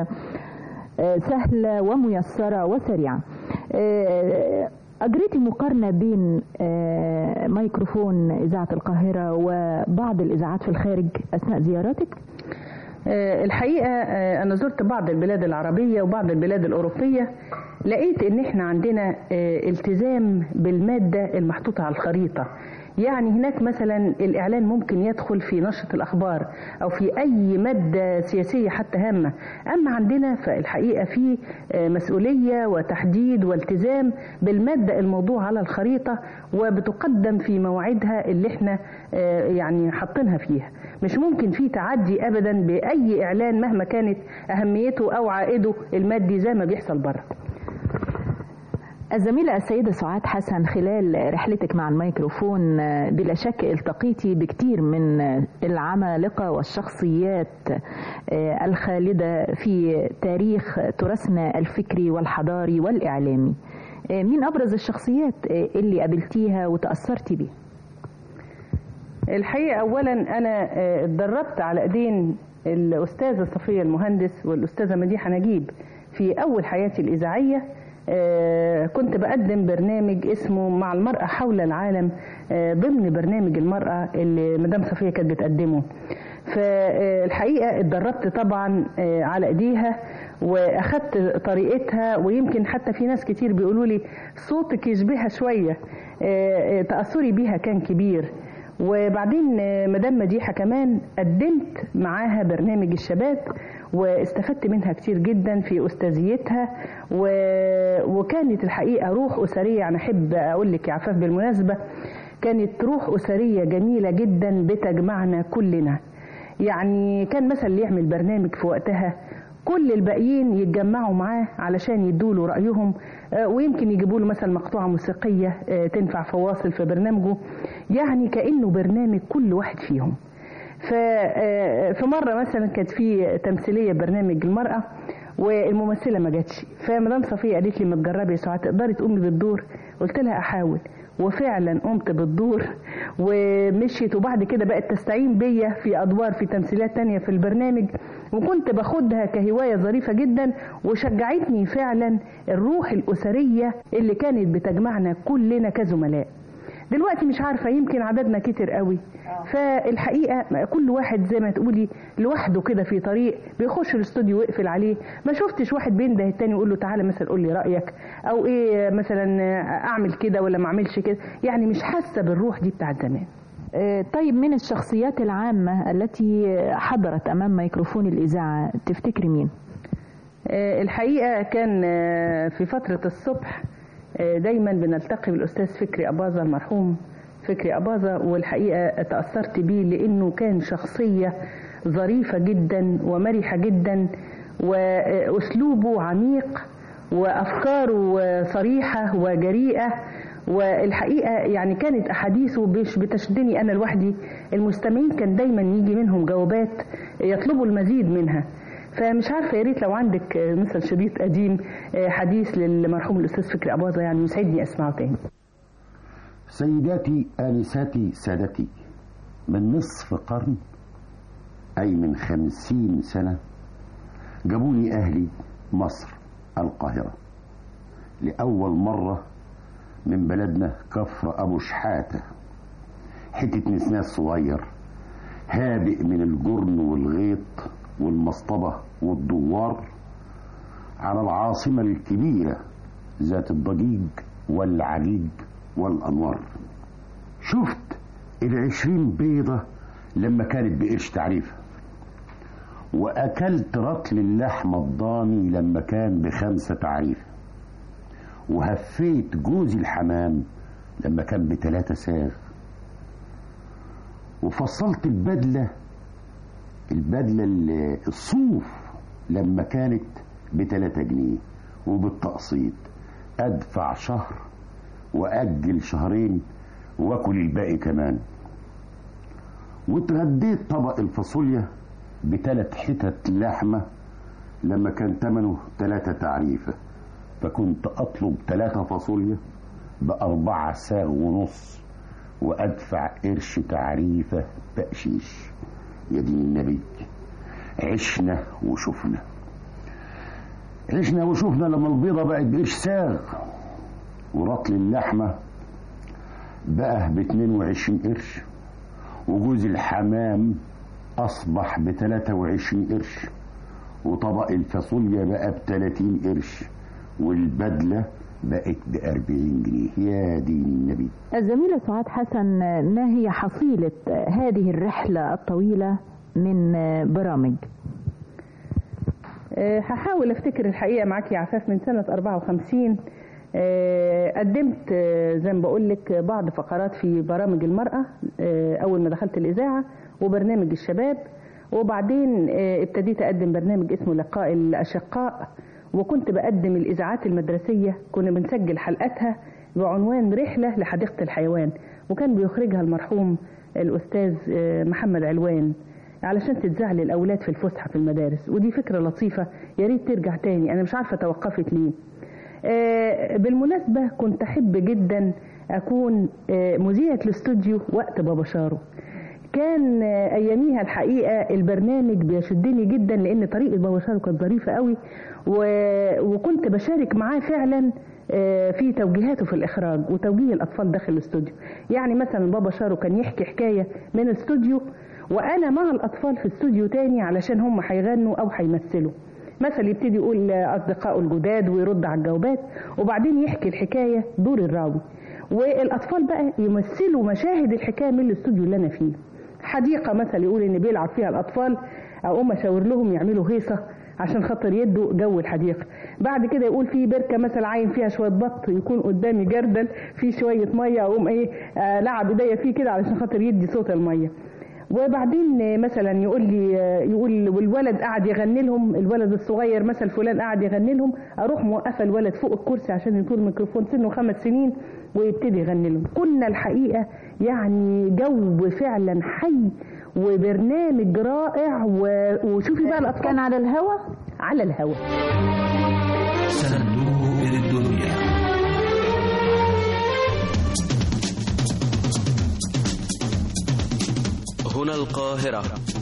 J: سهلة وميسرة وسريعة. أجريتي مقارنة بين ميكروفون إذاعة القاهرة وبعض الإذاعات في الخارج أثناء زياراتك؟
K: الحقيقة أنا زرت بعض البلاد العربية وبعض البلاد الأوروبية، لقيت إن إحنا عندنا التزام بالمادة المحطوطة على الخريطة. يعني هناك مثلا الإعلان ممكن يدخل في نشرة الأخبار أو في أي مادة سياسية حتى هامة، أما عندنا فالحقيقة في مسؤولية وتحديد والتزام بالمادة الموضوع على الخريطة، وبتقدم في مواعيدها اللي احنا يعني حاطينها فيها. مش ممكن في تعدي أبدا بأي إعلان مهما كانت أهميته أو عائده المادي زي ما بيحصل بره.
J: الزميلة السيدة سعاد حسن، خلال رحلتك مع الميكروفون بلا شك التقيتي بكتير من العمالقة والشخصيات الخالدة في تاريخ تراثنا الفكري والحضاري والإعلامي. مين أبرز الشخصيات اللي قابلتيها وتأثرتي بيها؟
K: الحقيقة أولا أنا اتدربت على أيدين الأستاذة صفية المهندس والأستاذة مديحة نجيب في أول حياتي الإذاعية. آه كنت بقدم برنامج اسمه مع المرأة حول العالم، آه ضمن برنامج المرأة اللي مدام صفية كانت بتقدمه. فالحقيقة اتدربت طبعا آه على ايديها واخدت طريقتها، ويمكن حتى في ناس كتير بيقولوا لي صوتك يشبهها شوية. آه تأثري بيها كان كبير. وبعدين مدام مديحة كمان قدمت معاها برنامج الشباب واستفدت منها كتير جدا في أستاذيتها، و... وكانت الحقيقة روح أسرية. أنا أحب أقول لك يا عفاف بالمناسبة، كانت روح أسرية جميلة جدا بتجمعنا كلنا. يعني كان مثلا اللي يعمل برنامج في وقتها كل الباقيين يتجمعوا معاه علشان يدوله رأيهم، ويمكن يجيبوا له مثلا مقطوعة موسيقية تنفع فواصل في برنامجه، يعني كأنه برنامج كل واحد فيهم. ففي مرة مثلا كانت في تمثيلية برنامج المرأة والممثلة ما جاتش، فمدام صفية قالت لي ما تجربي يا سعاد تقدري تقومي بالدور؟ قلت لها أحاول، وفعلا قمت بالدور ومشيت. وبعد كده بقت تستعين بيا في أدوار في تمثيلات تانية في البرنامج، وكنت باخدها كهواية ظريفة جدا، وشجعتني فعلا الروح الأسرية اللي كانت بتجمعنا كلنا كزملاء. دلوقتي مش عارفة يمكن عددنا كتير قوي، فالحقيقة كل واحد زي ما تقولي لوحده كده في طريق، بيخش الاستوديو ويقفل عليه. ما شفتش واحد بينده التاني يقول له تعالى مثلا قول لي رأيك، او ايه مثلا اعمل كده ولا ما اعملش كده. يعني مش حاسة بالروح دي بتاعت زمان.
J: طيب من الشخصيات العامة التي حضرت أمام ميكروفون الإذاعة تفتكري مين؟
K: الحقيقة كان في فترة الصبح دايما بنلتقي بالأستاذ فكري أباظة المرحوم فكري أباظة، والحقيقة تأثرت بيه لأنه كان شخصية ظريفة جدا ومرحة جدا، وأسلوبه عميق وأفكاره صريحة وجريئة. والحقيقة يعني كانت أحاديثه مش بتشدني أنا لوحدي، المستمعين كان دايما يجي منهم جوابات يطلبوا المزيد منها. فمش عارفة، يا ريت لو عندك مثل شريط قديم حديث للمرحوم الأستاذ فكري أباظة يعني يسعدني أسمعه تاني.
M: سيداتي آنساتي سادتي، من نصف قرن أي من خمسين سنة جابوني أهلي مصر القاهرة لأول مرة من بلدنا كفر أبو شحاتة، حتة نسناس صغير هابئ من الجرن والغيط والمصطبة والدوار، على العاصمة الكبيرة ذات الضجيج والعجيج والأنوار. شفت العشرين بيضة لما كانت بقرش تعريفة، وأكلت رطل اللحم الضاني لما كان بخمسة تعريفة، وهفيت جوز الحمام لما كان بتلاتة ساغ، وفصلت البدلة البدلة الصوف لما كانت بتلاتة جنيه، وبالتقسيط أدفع شهر وأجل شهرين وأكل الباقي كمان. واتغديت طبق الفاصوليا بثلاث حتت لحمة لما كان ثمنه ثلاثة تعريفة، فكنت أطلب ثلاثة فاصوليا بأربعة ساغ ونص وأدفع قرش تعريفة بقشيش. يا دين النبي، عشنا وشفنا عشنا وشفنا لما البيضة بقت بقرش ساغ، ورطل اللحمة بقى باتنين وعشرين قرش، وجوز الحمام أصبح بتلاتة وعشرين قرش، وطبق الفاصوليا بقى بتلاتين قرش، والبدلة بقت بأربعين جنيه. يا دين النبي.
J: الزميلة سعاد حسن، ما هي حصيلة هذه الرحلة الطويلة من برامج؟
K: أه هحاول افتكر الحقيقة معاك يا عفاف. من سنة أربعة وخمسين أه قدمت أه زي ما بقول لك بعض فقرات في برامج المرأة أه أول ما دخلت الإذاعة، وبرنامج الشباب، وبعدين أه ابتديت أقدم برنامج اسمه لقاء الأشقاء، وكنت بقدم الإذاعات المدرسية. كنا بنسجل حلقاتها بعنوان رحلة لحديقة الحيوان، وكان بيخرجها المرحوم الأستاذ محمد علوان علشان تتذاع للأولاد في الفسحة في المدارس. ودي فكرة لطيفة يا ريت ترجع تاني، أنا مش عارفة توقفت ليه. بالمناسبة كنت أحب جدا أكون مذيعة الاستوديو وقت بابا شارو. كان اياميها الحقيقه البرنامج بيشدني جدا، لان طريقه بابا شارو كانت ظريفه قوي، وكنت بشارك معاه فعلا في توجيهاته في الاخراج وتوجيه الاطفال داخل الاستوديو. يعني مثلا بابا شارو كان يحكي حكايه من الاستوديو وانا مع الاطفال في استوديو تاني علشان هم هيغنوا او هيمثلوا. مثلا يبتدي يقول اصدقائه الجداد ويرد على الجوابات، وبعدين يحكي الحكايه دور الراوي، والاطفال بقى يمثلوا مشاهد الحكايه من الاستوديو اللي انا فيه. حديقه مثلا يقول ان بيلعب فيها الاطفال، اقوم اشاور لهم يعملوا هيصه عشان خاطر يدوا جو الحديقه. بعد كده يقول في بركه مثلا عايم فيها شويه بط، يكون قدامي جردل فيه شويه ميه، اقوم ايه آه لعب ايديا فيه كده علشان خاطر يدي صوت الميه. وبعدين مثلا يقول لي يقول والولد قاعد يغني لهم، الولد الصغير مثلا فلان قاعد يغني لهم، اروح موقفه الولد فوق الكرسي عشان يطول الميكروفون، سنه خمس سنين ويبتدي يغني لهم. كنا الحقيقه يعني جو فعلا حي وبرنامج رائع. وشوفي بقى الاطفال
J: كان على الهوا
K: على الهوا.
A: صندوق الدنيا.
N: هنا القاهرة.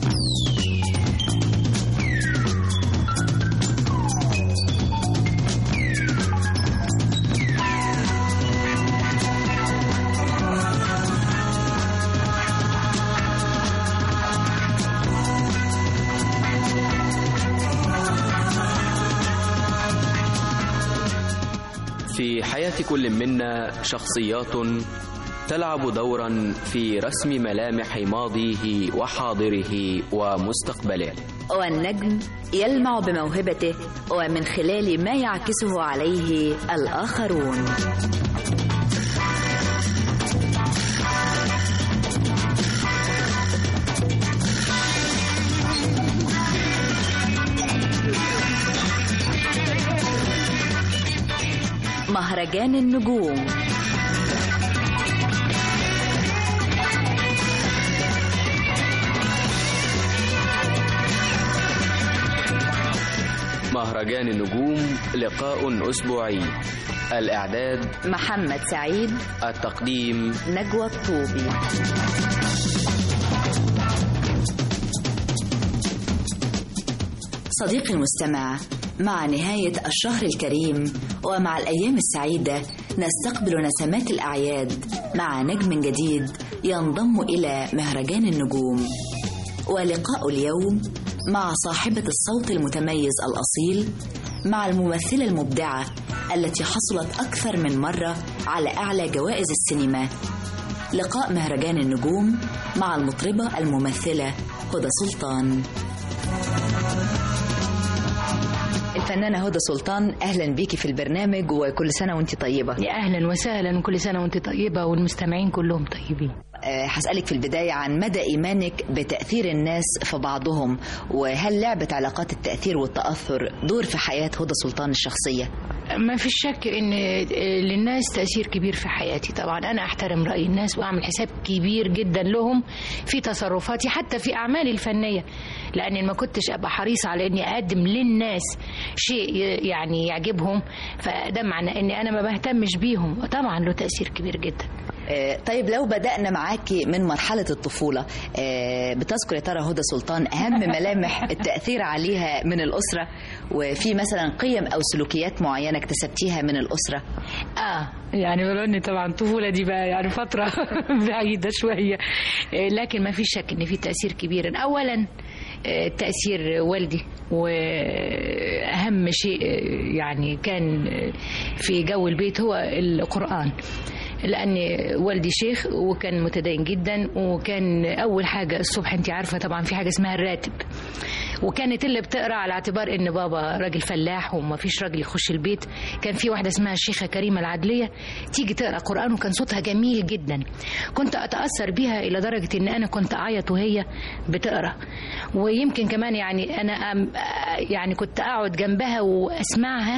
N: في حياة كل منا شخصيات تلعب دورا في رسم ملامح ماضيه وحاضره ومستقبله،
O: والنجم يلمع بموهبته ومن خلال ما يعكسه عليه الآخرون. مهرجان النجوم.
N: مهرجان النجوم لقاء أسبوعي. الإعداد
O: محمد سعيد،
N: التقديم
O: نجوى الطوبي. صديقي المستمع، مع نهاية الشهر الكريم ومع الأيام السعيدة نستقبل نسمات الأعياد مع نجم جديد ينضم إلى مهرجان النجوم. ولقاء اليوم مع صاحبة الصوت المتميز الأصيل، مع الممثلة المبدعة التي حصلت أكثر من مرة على أعلى جوائز السينما. لقاء مهرجان النجوم مع المطربة الممثلة هدى سلطان. الفنانة هدى سلطان، أهلا بيكي في البرنامج وكل سنة وانت طيبة.
P: يا أهلا وسهلا وكل سنة وانت طيبة والمستمعين كلهم طيبين.
O: هسألك في البداية عن مدى إيمانك بتأثير الناس في بعضهم، وهل لعبة علاقات التأثير والتأثر دور في حياة هدى سلطان الشخصية؟
P: ما في شك ان للناس تأثير كبير في حياتي. طبعا انا احترم رأي الناس واعمل حساب كبير جدا لهم في تصرفاتي حتى في اعمالي الفنية، لان ما كنتش ابقى حريصة على اني اقدم للناس شيء يعني يعجبهم، فده معنى اني انا ما بهتمش بيهم. طبعا له تأثير كبير جدا.
O: طيب لو بدأنا معاكي من مرحلة الطفولة، بتذكر يا ترى هدى سلطان أهم ملامح التأثير عليها من الأسرة، وفي مثلا قيم أو سلوكيات معينة اكتسبتيها من الأسرة؟
P: آه يعني ولو طبعا الطفولة دي بقى يعني فترة بعيدة شوية، لكن ما في شك إن في تأثير كبير. أولا تأثير والدي، وأهم شيء يعني كان في جو البيت هو القرآن، لأن والدي شيخ وكان متدين جدا، وكان أول حاجة الصبح أنت عارفة طبعا في حاجة اسمها الراتب، وكانت اللي بتقرأ على اعتبار ان بابا راجل فلاح وما فيش راجل يخش البيت. كان في واحدة اسمها الشيخة كريمة العدلية تيجي تقرأ قرآن، وكان صوتها جميل جدا. كنت أتأثر بيها إلى درجة ان أنا كنت أعيط وهي بتقرأ، ويمكن كمان يعني أنا يعني كنت أقعد جنبها وأسمعها،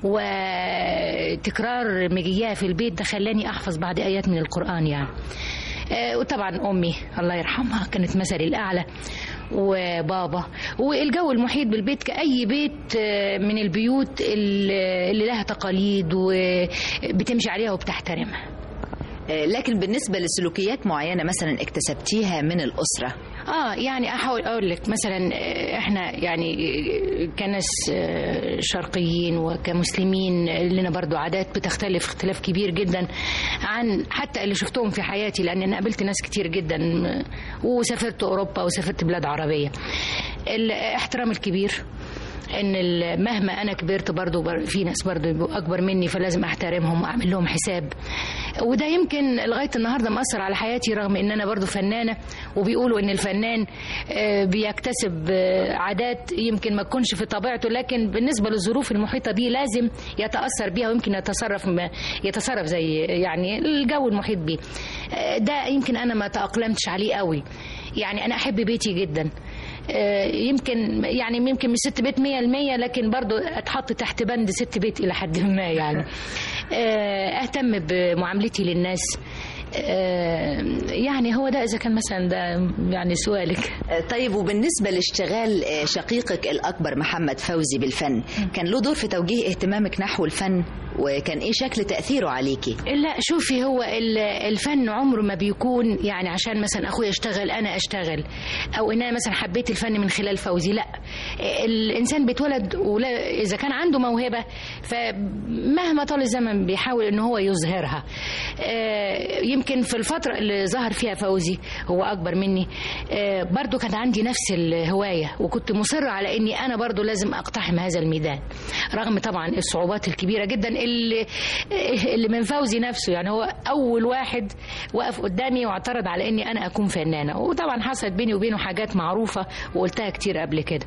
P: وتكرار مجيها في البيت ده خلاني أحفظ بعض آيات من القرآن يعني. وطبعا أمي الله يرحمها كانت مثلي الأعلى، وبابا، والجو المحيط بالبيت كأي بيت من البيوت اللي لها تقاليد وبتمشي عليها وبتحترمها.
O: لكن بالنسبة لسلوكيات معينة مثلا اكتسبتيها من الأسرة؟
P: اه يعني احاول اقول لك مثلا احنا يعني كناس شرقيين وكمسلمين لنا برضو عادات بتختلف اختلاف كبير جدا عن حتى اللي شفتهم في حياتي، لان انا قابلت ناس كتير جدا وسافرت اوروبا وسافرت بلاد عربية. الاحترام الكبير، ان مهما انا كبرت برضو في ناس برضو اكبر مني فلازم احترمهم واعمل لهم حساب، وده يمكن لغايه النهارده مأثر على حياتي، رغم ان انا برضو فنانه وبيقولوا ان الفنان بيكتسب عادات يمكن ما تكونش في طبيعته، لكن بالنسبه للظروف المحيطه بيه لازم يتأثر بيها ويمكن يتصرف يتصرف زي يعني الجو المحيط بيه. ده يمكن انا ما تأقلمتش عليه قوي. يعني انا احب بيتي جدا، يمكن يعني يمكن مش ست بيت مية المية، لكن برضو اتحط تحت بند ست بيت إلى حد ما يعني. اهتم بمعاملتي للناس، يعني هو ده إذا كان مثلا ده يعني سؤالك.
O: طيب وبالنسبة لاشتغال شقيقك الأكبر محمد فوزي بالفن، كان له دور في توجيه اهتمامك نحو الفن، وكان إيه شكل تأثيره عليكي؟
P: لا شوفي، هو الفن عمره ما بيكون يعني عشان مثلا أخويا اشتغل أنا أشتغل، أو إن أنا مثلا حبيت الفن من خلال فوزي. لا، الإنسان بيتولد ولا إذا كان عنده موهبة فمهما طال الزمن بيحاول إن هو يظهرها. يمكن في الفترة اللي ظهر فيها فوزي هو أكبر مني برضو كان عندي نفس الهواية، وكنت مصرة على أني أنا برضو لازم أقتحم هذا الميدان، رغم طبعا الصعوبات الكبيرة جدا اللي, اللي من فوزي نفسه. يعني هو أول واحد وقف قدامي واعترض على أني أنا أكون فنانة، وطبعا حصلت بيني وبينه حاجات معروفة وقلتها كتير قبل كده،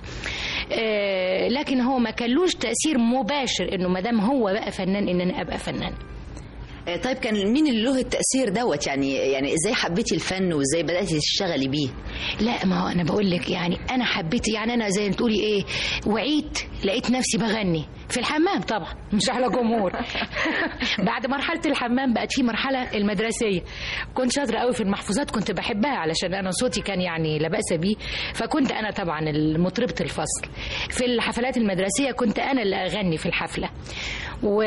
P: لكن هو ما كانلوش تأثير مباشر أنه مدام هو بقى فنان أن أنا أبقى فنان.
O: طيب كان مين اللي له التأثير دوت؟ يعني يعني ازاي حبيتي الفن وازاي بدأتي تشتغلي بيه؟
P: لا ما هو انا بقول لك يعني انا حبيت، يعني انا زي ما تقولي ايه، وعيت لقيت نفسي بغني في الحمام طبعا مش على جمهور. بعد مرحلة الحمام بقت في مرحلة المدرسية، كنت شاطرة قوي في المحفوظات، كنت بحبها علشان انا صوتي كان يعني لا بأس بيه، فكنت انا طبعا مطربة الفصل. في الحفلات المدرسية كنت انا اللي اغني في الحفلة، و...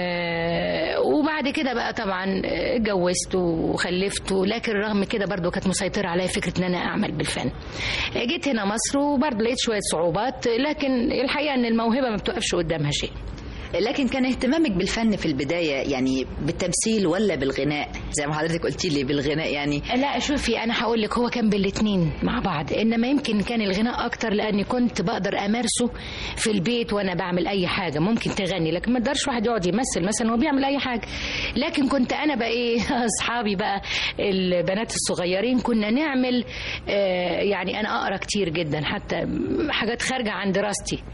P: وبعد كده بقى طبعا اتجوزت وخلفت، لكن رغم كده برضو كانت مسيطرة عليا فكرة ان انا اعمل بالفن. جيت هنا مصر وبرضو لقيت شوية صعوبات، لكن الحقيقة ان الموهبة ما بتوقفش قدامها شيء.
O: لكن كان اهتمامك بالفن في البداية يعني بالتمثيل ولا بالغناء؟ زي ما حضرتك قلتي لي بالغناء يعني.
P: لا شوفي انا هقول لك هو كان بالاثنين مع بعض، انما يمكن كان الغناء اكتر لاني كنت بقدر امارسه في البيت وانا بعمل اي حاجة. ممكن تغني لكن ما تقدرش واحد يقعد يمثل مثلا وهو بيعمل اي حاجة. لكن كنت انا بقى ايه اصحابي بقى البنات الصغيرين كنا نعمل آه يعني انا اقرا كتير جدا، حتى حاجات خارجة عن دراستي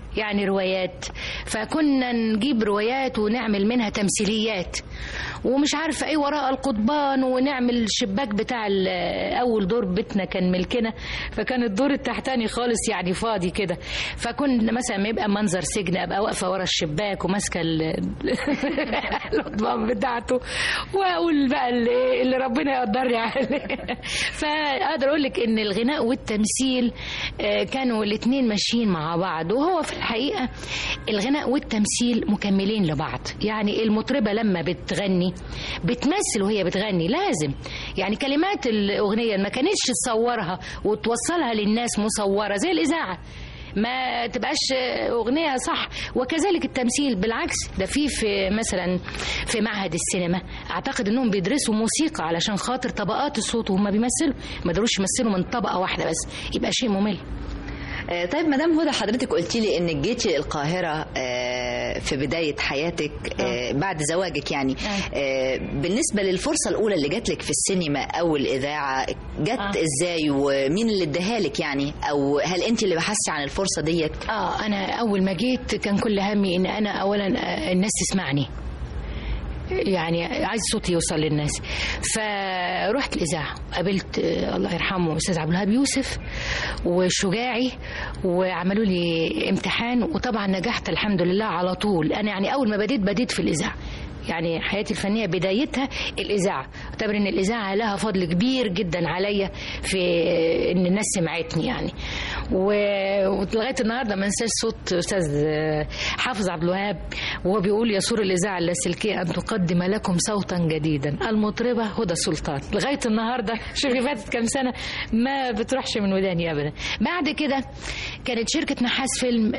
P: يعني روايات، فكنا نجيب روايات ونعمل منها تمثيليات ومش عارفه ايه وراء القضبان، ونعمل الشباك بتاع اول دور بيتنا كان ملكنا، فكان الدور التحتاني خالص يعني فاضي كده، فكنا مثلا ما يبقى منظر سجن ابقى واقفه ورا الشباك وماسكه القضبان بتاعته واقول بقى اللي, اللي ربنا يقدرني عليه. فاقدر اقول لك ان الغناء والتمثيل كانوا الاثنين ماشيين مع بعض، وهو في الحقيقه الغناء والتمثيل مكملين لبعض. يعني المطربه لما بتغني بتمثل وهي بتغني، لازم يعني كلمات الاغنيه ما كانتش تصورها وتوصلها للناس مصوره زي الاذاعه، ما تبقاش اغنيه صح. وكذلك التمثيل بالعكس، ده في في مثلا في معهد السينما اعتقد انهم بيدرسوا موسيقى علشان خاطر طبقات الصوت وهم بيمثلوا، ما يقدروش يمثلوا من طبقه واحده بس، يبقى شيء ممل.
O: طيب مدام هدى، حضرتك قلتي لي انك جيتي القاهره في بدايه حياتك بعد زواجك، يعني بالنسبه للفرصه الاولى اللي جات لك في السينما او الاذاعه جت ازاي ومين اللي اداها لك يعني، او هل انت اللي بحثتي عن الفرصه ديت؟
P: اه انا اول ما جيت كان كل همي ان انا اولا الناس تسمعني، يعني عايز صوتي يوصل للناس. فرحت الإذاعة قابلت الله يرحمه أستاذ عبد الوهاب يوسف والشجاعي، وعملوا لي امتحان، وطبعا نجحت الحمد لله على طول. أنا يعني أول ما بديت بديت في الإذاعة، يعني حياتي الفنية بدايتها الإذاعة. أعتبر إن الإذاعة لها فضل كبير جدا عليا في إن الناس سمعتني يعني. ولغاية النهاردة ما انساش صوت أستاذ حافظ عبد الوهاب وهو بيقول: يسور الإذاعة اللاسلكية أن تقدم لكم صوتا جديدا، المطربة هدى سلطان. لغاية النهاردة شوفي فاتت كم سنة ما بتروحش من وداني أبدا. بعد كده كانت شركة نحاس فيلم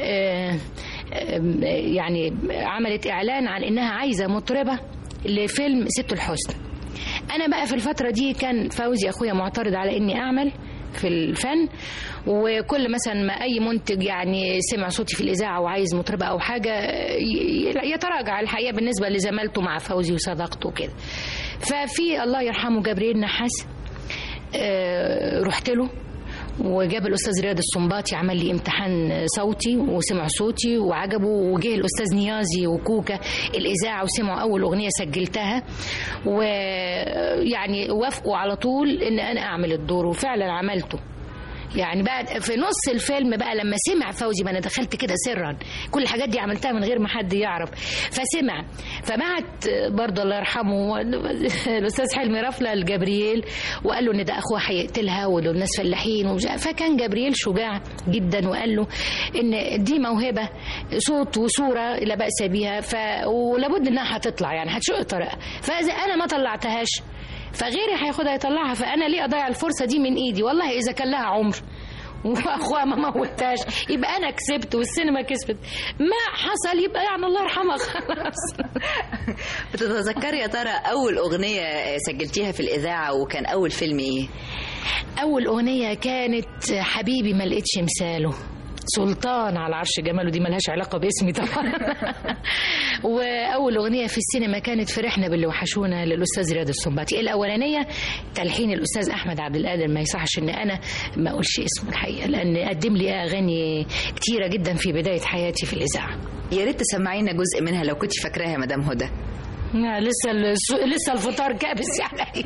P: يعني عملت إعلان عن إنها عايزة مطربة لفيلم ست الحسن. أنا بقى في الفترة دي كان فوزي أخويا معترض على إني أعمل في الفن، وكل مثلا ما أي منتج يعني سمع صوتي في الإذاعة وعايز مطربة أو حاجة يتراجع الحقيقة بالنسبة لزمالته مع فوزي وصداقته وكده. ففي الله يرحمه جبريل نحاس رحت له وجاب الأستاذ رياض السنباطي عمل لي امتحان صوتي وسمع صوتي وعجبه، وجه الأستاذ نيازي وكوكا الإذاعة وسمعوا أول أغنية سجلتها، ويعني وافقوا على طول إن أنا أعمل الدور، وفعلا عملته. يعني بعد في نص الفيلم بقى لما سمع فوزي، ما انا دخلت كده سرا، كل الحاجات دي عملتها من غير ما حد يعرف، فسمع فبعت برضه الله يرحمه الاستاذ حلمي رفله لجبريل وقال له ان ده اخوها هيقتلها ودول ناس فلاحين، فكان جبريل شجاع جدا وقال له ان دي موهبه صوت وصوره لا باس بيها، ف ولابد انها هتطلع يعني هتشق طريقها، فاذا انا ما طلعتهاش فغيري هياخدها يطلعها، فانا ليه اضيع الفرصه دي من ايدي؟ والله اذا كان لها عمر واخوها ما موتهاش يبقى انا كسبت والسينما كسبت، ما حصل يبقى يعني الله يرحمها خلاص.
O: بتتذكري يا ترى اول اغنيه سجلتيها في الاذاعه وكان اول فيلم ايه؟
P: اول اغنيه كانت حبيبي ما لقيتش مثاله، سلطان على عرش جماله، دي ملهاش علاقة باسمي طبعا. وأول أغنية في السينما كانت فرحنا باللي وحشونا للأستاذ رياض السنباطي. الأولانية تلحين الأستاذ أحمد عبد القادر، ما يصحش إن أنا ما أقولش اسمه الحقيقة، لأن قدم لي أغاني كتيرة جدا في بداية حياتي في الإذاعة.
O: يا ريت تسمعينا جزء منها لو كنت فاكراها مدام هدى.
P: لسه لسه الفطار كابس يعني.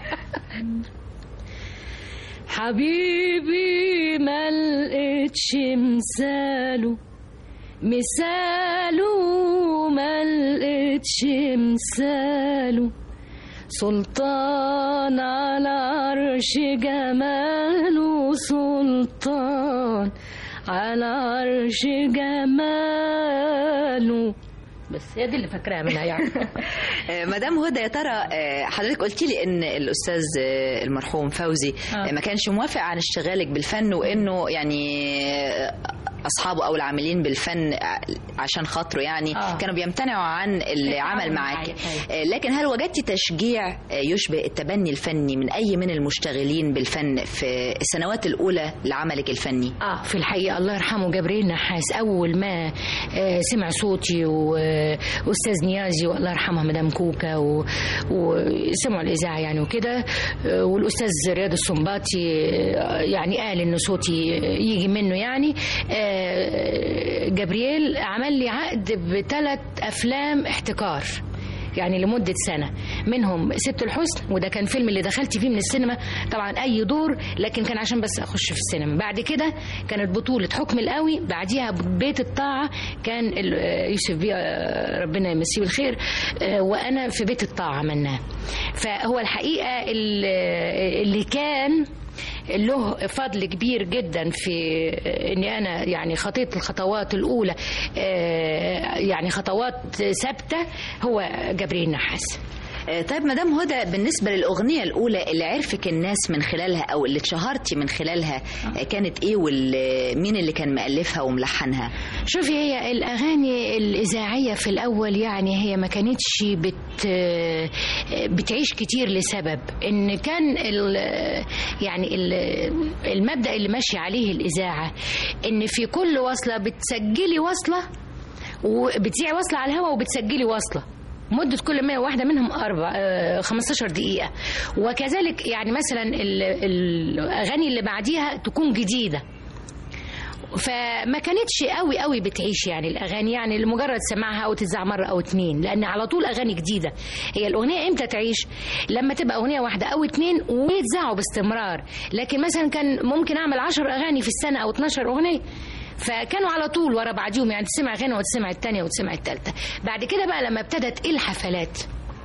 P: حبيبي ما لقيتش مثاله، مثاله ما لقيتش مثاله، سلطان على عرش جماله، سلطان على عرش جماله. بس هي دي اللي فاكراها منها يعني.
O: مدام هدى، يا ترى حضرتك قلتي لي ان الاستاذ المرحوم فوزي آه. ما كانش موافق عن اشتغالك بالفن، وانه يعني اصحابه او العاملين بالفن عشان خاطره يعني آه. كانوا بيمتنعوا عن العمل معاك، لكن هل وجدتي تشجيع يشبه التبني الفني من اي من المشتغلين بالفن في السنوات الاولى لعملك الفني؟
P: اه في الحقيقه الله يرحمه جبريل نحاس اول ما سمع صوتي واستاذ نيازي والله يرحمها مدام كوكا وسمعوا الاذاعه يعني وكده، والاستاذ رياض السنباطي يعني قال ان صوتي يجي منه يعني، جبريل عمل لي عقد بثلاث أفلام احتكار يعني لمدة سنة، منهم ست الحسن، وده كان فيلم اللي دخلت فيه من السينما طبعا أي دور، لكن كان عشان بس أخش في السينما. بعد كده كانت بطولة حكم القوي، بعديها بيت الطاعة كان يوسف بيه ربنا يمسيه بالخير، وأنا في بيت الطاعة عملناه. فهو الحقيقة اللي كان له فضل كبير جدا في اني انا يعني خطيت الخطوات الاولى يعني خطوات ثابته هو جبريل نحاس.
O: طيب مدام هدى، بالنسبة للأغنية الأولى اللي عرفك الناس من خلالها أو اللي اتشهرتي من خلالها كانت إيه، ومين اللي كان مؤلفها وملحنها؟
P: شوفي، هي الأغاني الإذاعية في الأول يعني هي ما كانتش بت بتعيش كتير لسبب إن كان ال يعني ال المبدأ اللي ماشي عليه الإذاعة إن في كل وصلة بتسجلي وصلة وبتذيعي وصلة على الهواء وبتسجلي وصلة، مدة كل ما واحدة منهم أربع خمستاشر دقيقة، وكذلك يعني مثلا الأغاني اللي بعديها تكون جديدة، فما كانتش قوي قوي بتعيش يعني الأغاني يعني لمجرد سماعها أو تتذاع مرة أو اتنين، لأن على طول أغاني جديدة. هي الأغنية إمتى تعيش؟ لما تبقى أغنية واحدة أو اتنين ويتذاعوا باستمرار، لكن مثلا كان ممكن أعمل عشر أغاني في السنة أو اتناشر أغنية، فكانوا على طول ورا بعضهم يعني تسمع غنى وتسمع الثانيه وتسمع الثالثه. بعد كده بقى لما ابتدت الحفلات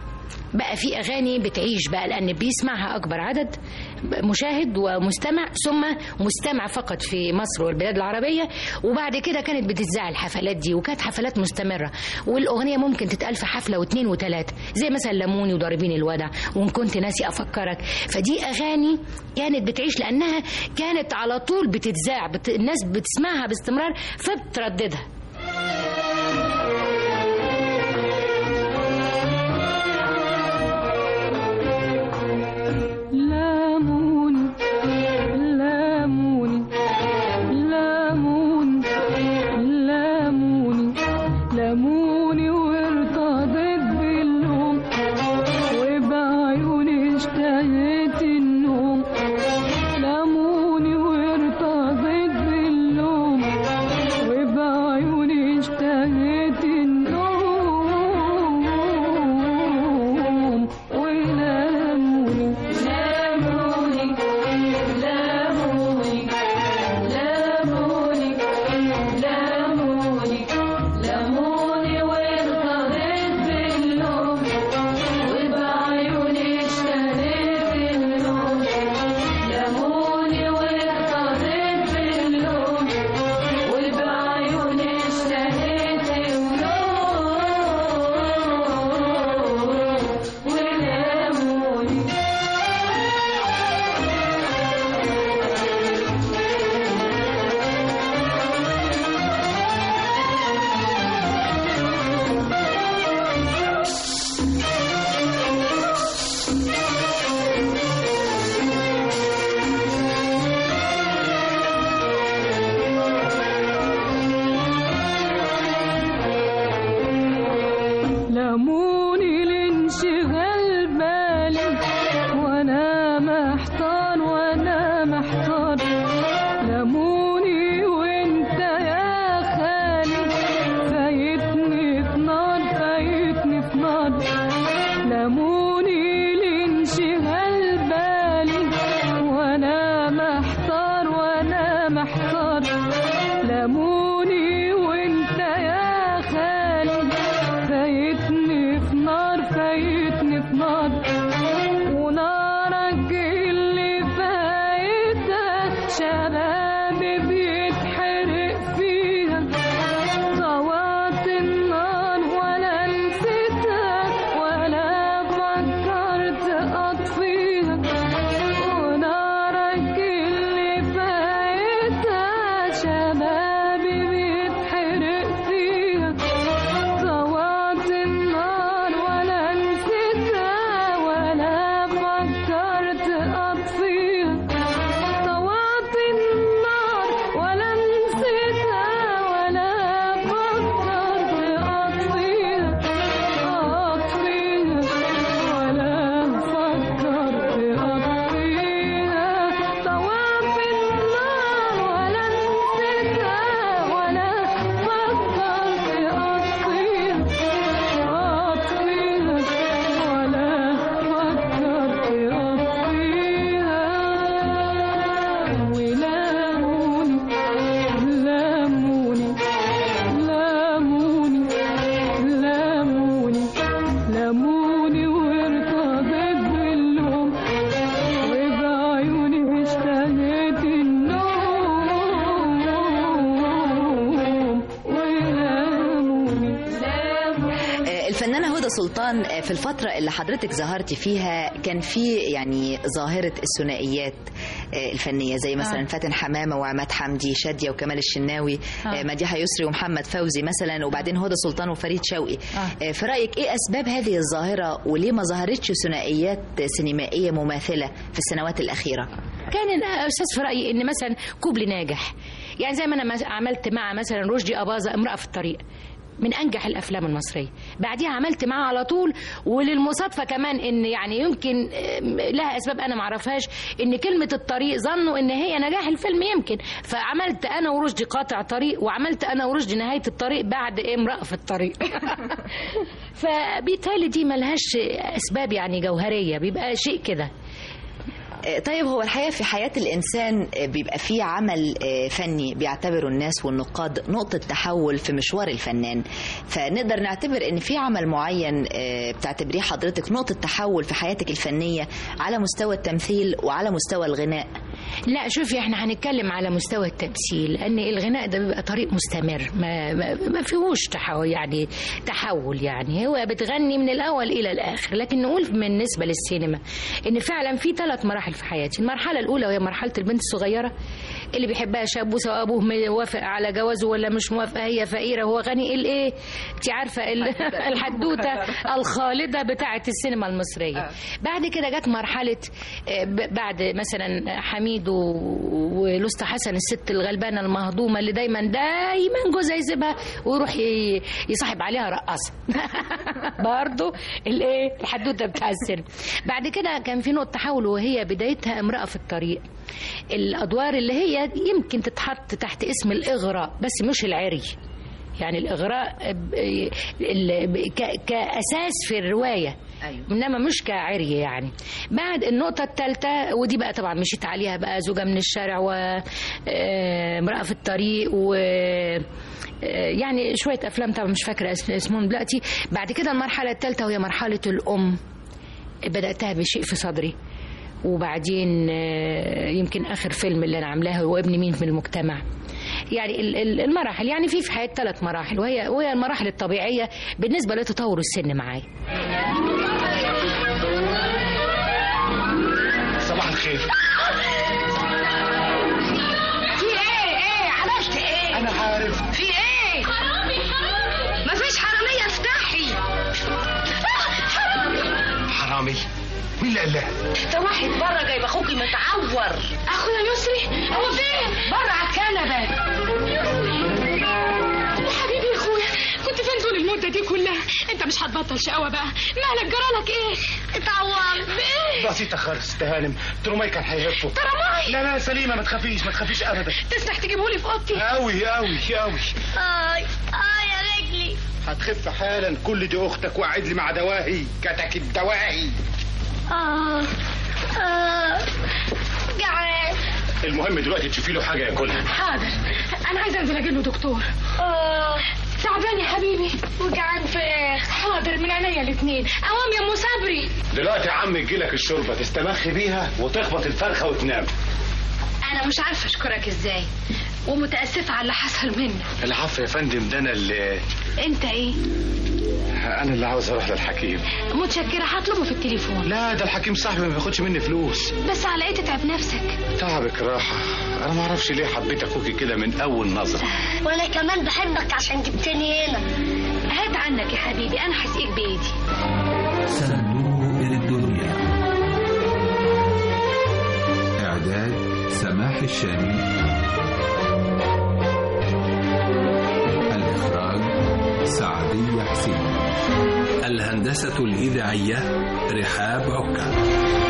P: بقى في اغاني بتعيش بقى، لان بيسمعها اكبر عدد مشاهد ومستمع، ثم مستمع فقط في مصر والبلاد العربيه، وبعد كده كانت بتتذاع الحفلات دي، وكانت حفلات مستمره، والاغنيه ممكن تتقال في حفله واثنين وثلاثه، زي مثلا لموني وضاربين الودع وان كنت ناسي افكرك. فدي اغاني كانت بتعيش لانها كانت على طول بتتذاع، بت... الناس بتسمعها باستمرار فبترددها.
L: لموني وانت يا خالي فايتني في
Q: الفنانة هدى سلطان، في الفترة اللي حضرتك ظهرتي فيها كان في يعني ظاهرة الثنائيات الفنية زي مثلا آه. فاتن حمامة وعماد حمدي، شادية وكمال الشناوي، آه. مديحة يسري ومحمد فوزي مثلا، وبعدين هدى سلطان وفريد شوقي. آه. في رأيك ايه أسباب هذه الظاهرة وليه ما ظهرتش ثنائيات سينمائية مماثلة في السنوات الأخيرة؟
P: كان أستاذ في رأيي إن مثلا كوبلي ناجح، يعني زي ما أنا عملت مع مثلا رشدي أباظة امرأة في الطريق، من أنجح الأفلام المصرية. بعديها عملت معاه على طول، وللمصادفة كمان إن يعني يمكن لها أسباب أنا معرفهاش، إن كلمة الطريق ظنوا إن هي نجاح الفيلم يمكن، فعملت أنا ورشدي قاطع طريق، وعملت أنا ورشدي نهاية الطريق بعد امرأة في الطريق. فبالتالي دي ملهاش أسباب يعني جوهرية، بيبقى شيء كده.
Q: طيب، هو الحقيقة في حياة الإنسان بيبقى فيه عمل فني بيعتبره الناس والنقاد نقطة تحول في مشوار الفنان، فنقدر نعتبر إن في عمل معين بتعتبريه حضرتك نقطة تحول في حياتك الفنية على مستوى التمثيل وعلى مستوى الغناء؟
P: لا شوفي، احنا هنتكلم على مستوى التمثيل، لأن الغناء ده بيبقى طريق مستمر، ما, ما, ما فيهوش تحول يعني تحول يعني هو بتغني من الأول إلى الآخر. لكن نقول بالنسبة للسينما إن فعلا في ثلاث مراحل في حياتي. المرحلة الأولى وهي مرحلة البنت الصغيرة اللي بيحبها شاب، سواء أبوه موافق على جوازه ولا مش موافق، هي فقيرة وهو غني، الإيه انت عارفة الحدوتة الخالدة بتاعة السينما المصرية. بعد كده جت مرحلة بعد مثلا حميد ولوستا حسن، الست الغلبانة المهضومة اللي دايما دايما جوزها يسيبها ويروح يصاحب عليها رقاصة. برضو الايه الحدوتة بتاع السينما. بعد كده كان في نقطة تحول وهي بدايتها امرأة في الطريق، الأدوار اللي هي يمكن تتحط تحت اسم الإغراء بس مش العري، يعني الإغراء كأساس في الرواية، أيوة. إنما مش كعري يعني. بعد النقطة الثالثة ودي بقى طبعا مشيت عليها بقى زوجة من الشارع وامرأة في الطريق و يعني شوية أفلام طبعا مش فاكرة اسمهم دلوقتي. بعد كده المرحلة الثالثة وهي مرحلة الأم، بدأتها بشيء في صدري، وبعدين يمكن آخر فيلم اللي أنا عاملاه هو ابن مين في المجتمع. يعني المراحل يعني في في حياة ثلاث مراحل، وهي وهي المراحل الطبيعية بالنسبة لتطور السن معايا.
R: صباح الخير.
S: في ايه ايه عملت ايه؟
R: انا عارف.
S: في ايه؟ حرامي حرامي. مفيش حرامية، افتحي. حرامي
R: حرامي؟ مين اللي قال لها؟
S: ده واحد بره جايب اخوكي متعور. اخويا يسري هو فين؟ بره على الكنبه.
T: يا حبيبي يا اخويا، كنت فين طول المده دي كلها؟ انت مش هتبطل شقاوه بقى؟ مالك جرالك ايه؟
S: اتعورت بايه؟
R: بسيطه خالص تهانم، ترماي كان هيهفه.
T: ترماي؟
R: لا لا سليمه، ما تخافيش ما تخافيش ابدا.
T: تسمح تجيبهولي في اوضتي؟
R: قوي قوي قوي.
S: اي اي يا رجلي.
R: هتخف حالا، كل دي اختك، وقعد لي مع دواهي كتك الدواهي.
S: اه اه جعان.
R: المهم دلوقتي تشوفي له حاجه ياكلها.
T: حاضر، انا عايزه انزل اجيب له دكتور.
S: اه
T: تعبان يا حبيبي.
S: وجعان في ايه؟
T: حاضر، من عينيا الاثنين. قوام يا ام صبري.
R: دلوقتي يا عم تجيلك الشوربه تستمخي بيها وتخبط الفرخه وتنام.
T: انا مش عارفه اشكرك ازاي، ومتاسفه على اللي حصل مني.
R: العفو يا فندم، ده انا اللي.
T: انت ايه؟
R: انا اللي عاوز اروح للحكيم.
T: متشكره، هطلبه في التليفون.
R: لا ده الحكيم صاحبي ما بياخدش مني فلوس.
T: بس على ايه تتعب نفسك؟
R: تعبك راحه. انا ما اعرفش ليه حبيت اخوكي كده من اول نظره.
S: وانا كمان بحبك عشان جبتني هنا.
T: هات عنك يا حبيبي، انا هسقيك بايدي.
A: صندوق الدنيا. اعداد سماح الشامي. الإخراج سعدية حسين.
U: الهندسة الإذاعية رحاب عكا.